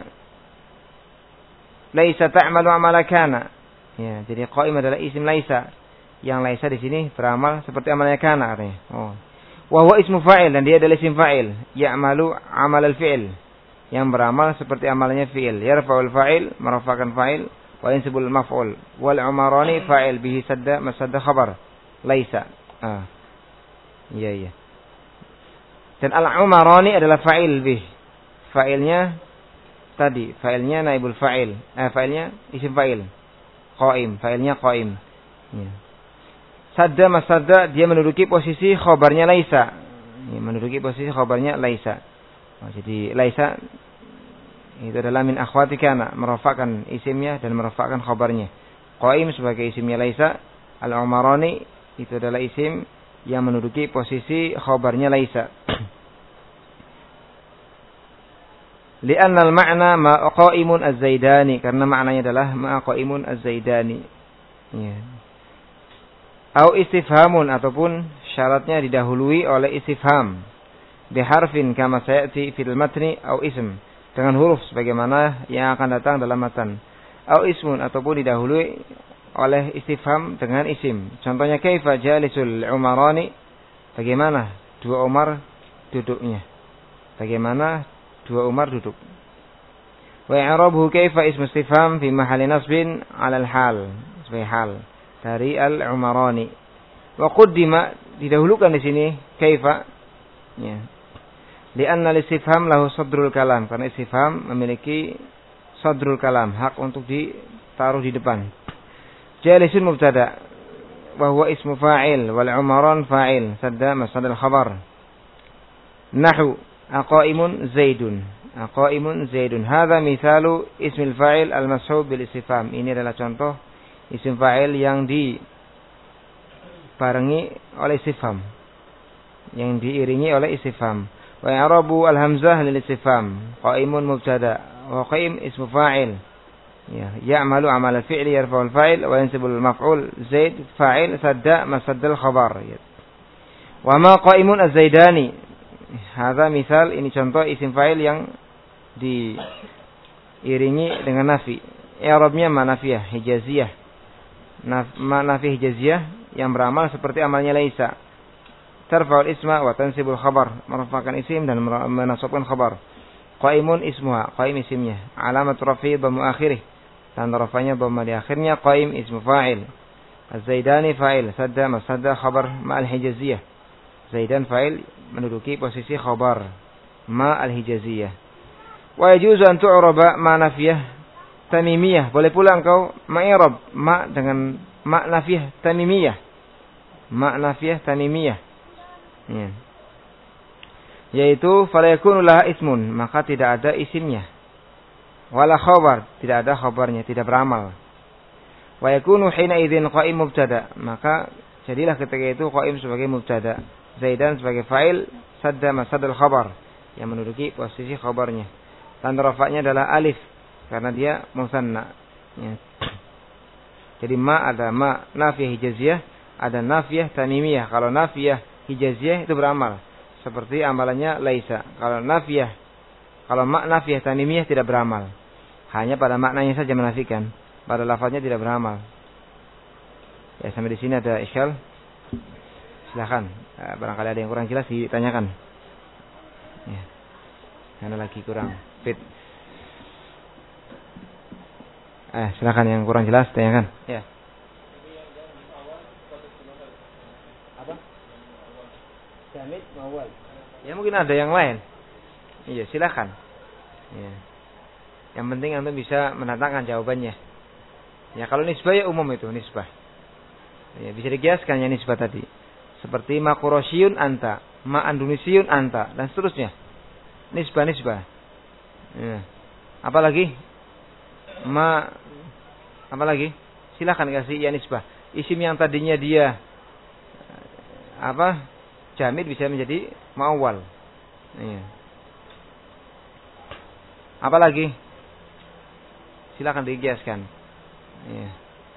Laisa ta'malu 'amala kana. Ya, jadi qaim adalah isim laisa. Yang laisa di sini beramal seperti amalnya kana artinya. Oh. Wa huwa ismu fa'il, dan dia adalah isim fa'il, ya'malu 'amal al-fi'il, yang beramal seperti amalnya fi'il. Yarfa'ul fa'il, merafakan fa'il, wa yansibul maf'ul. Wal umarani fa'il bihi sadda masadda khabar. Laisa. Ah. Iya iya. Dan al-umarani adalah fa'il bih. Fa'ilnya tadi, fa'ilnya naibul fa'il. Eh fa'ilnya isim fa'il. Qaim, fa'ilnya qaim. Ya. Sadda masadda, dia menduduki posisi khabarnya laisa. Ya, menduduki posisi khabarnya laisa. Oh, jadi laisa itu adalah min akhwati kana, merofakkan isimnya dan merofakkan khabarnya. Qaim sebagai isimnya laisa, al-umarani itu adalah isim yang menduduki posisi khabarnya laisa. Li'anna al-ma'na ma qaimun az-zaidani, karena maknanya adalah ma qaimun az-zaidani. Ya. Au istifhamun, ataupun syaratnya didahului oleh istifham biharfin kama sayati fil matni, au ism, dengan huruf sebagaimana yang akan datang dalam matan, au ismun, ataupun didahului oleh istifham dengan isim. Contohnya kaifa jalisul umarani, bagaimana dua Umar duduknya, bagaimana dua Umar duduk. Wa i'rabuhu kaifa ismu istifham fi mahalli nasbin 'ala al-hal, sebagai hal dari al-umarani. Wa qaddima, didahulukan di sini kaifa, ya. Li'anna al-istifham lahu sadrul kalam, karena istifham memiliki sadrul kalam, hak untuk ditaruh di depan. Jalisun mubtada wa huwa ismu fa'il, wal umaran fa'il, sadda masadal khabar. Nahu aqaimun zaidun, aqaimun zaidun. Hadza mithalu ismil fa'il al-mashhub bil istifham. Ini adalah contoh isim fa'il yang dibarengi oleh istifham, yang diiringi oleh istifham. Wa i'rabu al-hamzah lil istifham, qaimun mubtada wa qaim ismu fa'il, ya, ya'malu 'amal al-fi'li, yarfa'u al-fa'il wa yansibu al-maf'ul. Zaid fa'il, sadda masadda al-khabar. Wa ma qaimun az-zaidani, hadza misal, ini contoh isim fa'il yang diiringi dengan nafi. I'rabnya ma nafiyah hijaziyah, nafi hijaziyah yang beramal seperti amalnya laisa. Tarfa'ul isma wa tansibul khabar, merafa'kan isim dan menasabkan khabar. Qaimun ismuha, qaim isimnya. Alamat rafi' dhammu akhirih, tanda rafanya dhamma di akhirnya. Qaim ismu fa'il. Az-zaidani fa'il, sadda masadda khabar ma al-hijaziyah. Zaidan fa'il, menduduki posisi khabar ma al-hijaziyah. Wa yajuzu an tu'raba ma nafiyah tamimiyah, boleh pula engkau ma'irab ma dengan ma nafiyah tamimiyah, ma nafiyah tamimiyah, ya. Yaitu fala yakunu laha ismun, maka tidak ada isimnya, wala khabar, tidak ada khabarnya, tidak beramal. Wa yakunu hina idzin qaim mubtada, maka jadilah ketika itu qaim sebagai mubtada, zaidan sebagai fa'il, sadda masadal khabar, yang menduduki posisi khabarnya. Tanda rafa'nya adalah alif, karena dia musanna, ya. Jadi ma ada ma nafiyah hijaziyah, ada nafiyah tanimiyah. Kalau nafiyah hijaziyah itu beramal seperti amalannya laisa. Kalau nafiyah Kalau makna fiyah tamimiyah tidak beramal. Hanya pada maknanya saja menafikan. Pada lafaznya tidak beramal. Ya, sampai di sini ada isyal. Silakan. Barangkali ada yang kurang jelas ditanyakan. Ya. Karena lagi kurang fit. Eh, silakan yang kurang jelas tanyakan. Ya. Apa? Jamid mawal. Ya mungkin ada yang lain. Iya, silakan. Ya. Yang penting antum bisa mendatangkan jawabannya. Ya, kalau nisbah ya umum itu nisbah. Ya, bisa dikiaskan ya nisbah tadi. Seperti ma Qurasyyun anta, ma Andalusiyun anta, dan seterusnya. Nisbah-nisbah. Ya. Apalagi? Ma apalagi? Silakan kasih ya nisbah. Isim yang tadinya dia apa? Jamid bisa menjadi ma'awwal. Ya. Apalagi? Silakan dikiaskan. Ya.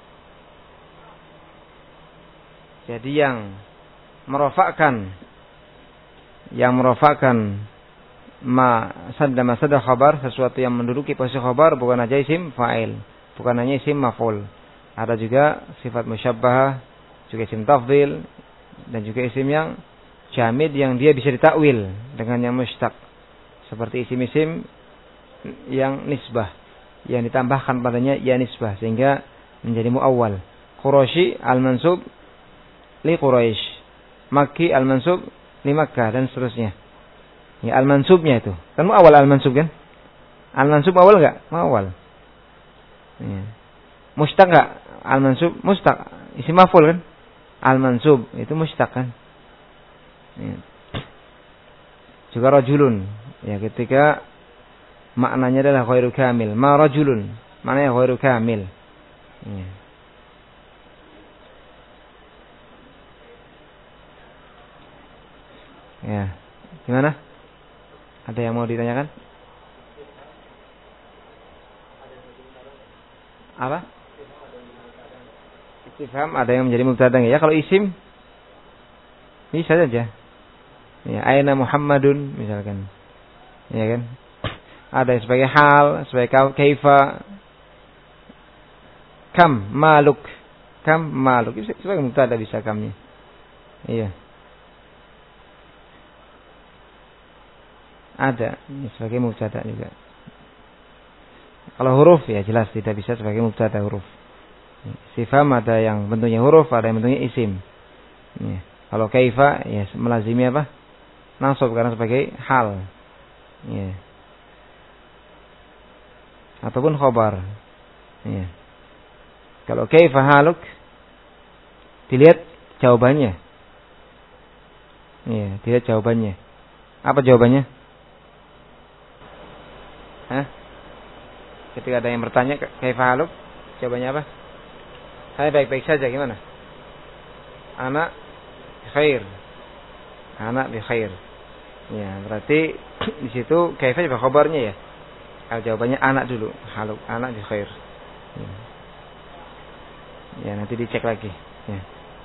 Jadi yang merofakkan yang merofakkan ma sadda ma sadda khabar, sesuatu yang menduduki posisi khabar bukan aja isim fa'il, bukan hanya isim maf'ul. Ada juga sifat musyabbahah, juga isim tafdhil, dan juga isim yang jamid yang dia bisa ditakwil dengan yang mushtaq. Seperti isim-isim yang nisbah, yang ditambahkan padanya ya nisbah sehingga menjadi muawwal. Quraisy al-mansub li Quraisy, Makki al-mansub li Makkah, dan seterusnya. Ya, al-mansubnya itu kan muawwal al-mansub kan? Al-mansub awal enggak? Muawwal. Ya. Mushtaq enggak? Al-mansub mushtaq. Isim maf'ul kan? Al-mansub itu mushtaq kan? Ya. Juga rajulun. Ya, ketika maknanya adalah ghairu kamil. Ma rajulun. Maknanya ghairu kamil. Ya. Ya. Gimana? Ada yang mau ditanyakan? Apa? Istifham ada yang menjadi mubtada ya. Kalau isim bisa saja. Ya, aina Muhammadun misalkan. Ya kan? Ada yang sebagai hal, sebagai kaifa. Kam maluk. Kam maluk. Bisa sebagai mubtada bisa kamnya. Iya. Ada sebagai mubtada juga. Kalau huruf ya jelas tidak bisa sebagai mubtada huruf. Sifam ada yang bentuknya huruf, ada yang bentuknya isim. Ya. Kalau kaifa ya melazimi apa? Nasab karena sebagai hal. Ya. Ataupun khabar. Ya. Kalau kaifa haluk dilihat jawabannya. Ya, dilihat jawabannya. Apa jawabannya? Hah? Ketika ada yang bertanya kaifa haluk, jawabannya apa? Saya baik-baik saja, gimana? Anak khair. Anak bi khair. Ya, berarti di situ kaifa juga khabarnya ya. Kalau jawabannya anak dulu, haluk, anak bi khair. Ya. Ya, nanti dicek lagi. Ya.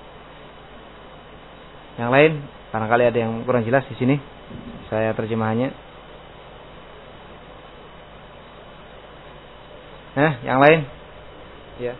Yang lain, barangkali ada yang kurang jelas di sini. Saya terjemahannya. Nah, yang lain? Ya.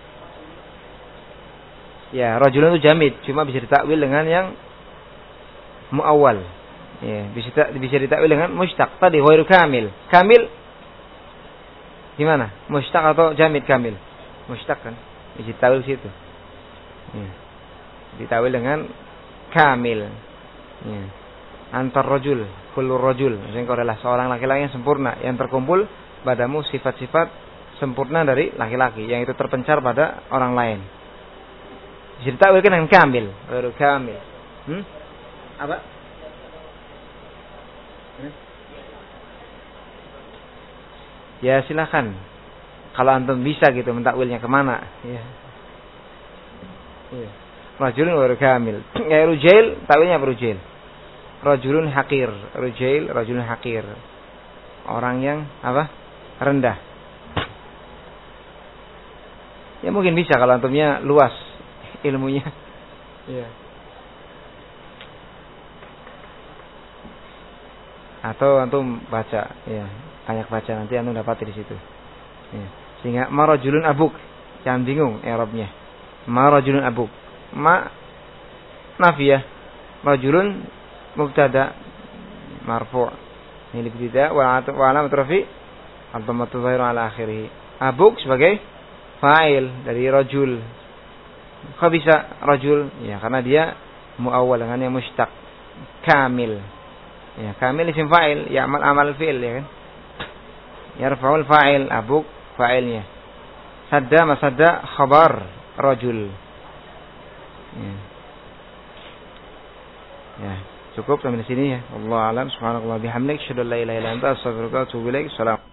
Ya, rajulun itu jamid, cuma bisa ditakwil dengan yang muawwal. Ya, bisa bisa ditakwil dengan mushtaq. Tadi ghairu kamil. Kamil gimana? Mushtaq atau jamid kamil? Mushtaq kan? Bisa ditakwil situ. Ya. Ditakwil dengan kamil. Ya. Antar rajul, kullu rajul. Maksudnya kau adalah seorang laki-laki yang sempurna, yang terkumpul padamu sifat-sifat sempurna dari laki-laki yang itu terpencar pada orang lain. Bisa ditakwilkan dengan kamil, baru kamil. Hmm? Apa? Hmm? Ya silakan. Kalau antum bisa gitu mentakwilnya kemana? Ya. Ya. Rajulun baru kamil. Ya rujail, takwilnya apa rujail? Rajulun hakir, rujail, rajulun hakir. Orang yang apa? Rendah. Ya mungkin bisa kalau antumnya luas ilmunya. Iya. Atau antum baca, ya, banyak baca nanti antum dapat di situ. Ya. Sehingga ma rajulun abuk, jangan bingung i'rabnya. Ma rajulun abuk. Ma nafiyah. Rajulun mubtada marfu'. Ini ibtida wa alamat rafi ad-dhammatu dhahirah ala akhirih. Abuk sebagai fa'il dari rajul. Kok bisa rajul? Ya, karena dia muawwal dengan yang mustaq. Kamil. Ya, kamil isim fa'il, ya amal amal fi'il ya kan. Yarfa'ul fa'il, abuk fa'ilnya. Sadda masadda khabar rajul. Ya. Ya, cukup sampai di sini ya. Wallahu a'lam. Subhanallahi bihamdihi, asyhadu an la ilaha illa anta, astaghfiruka wa atubu ilaik. Salam.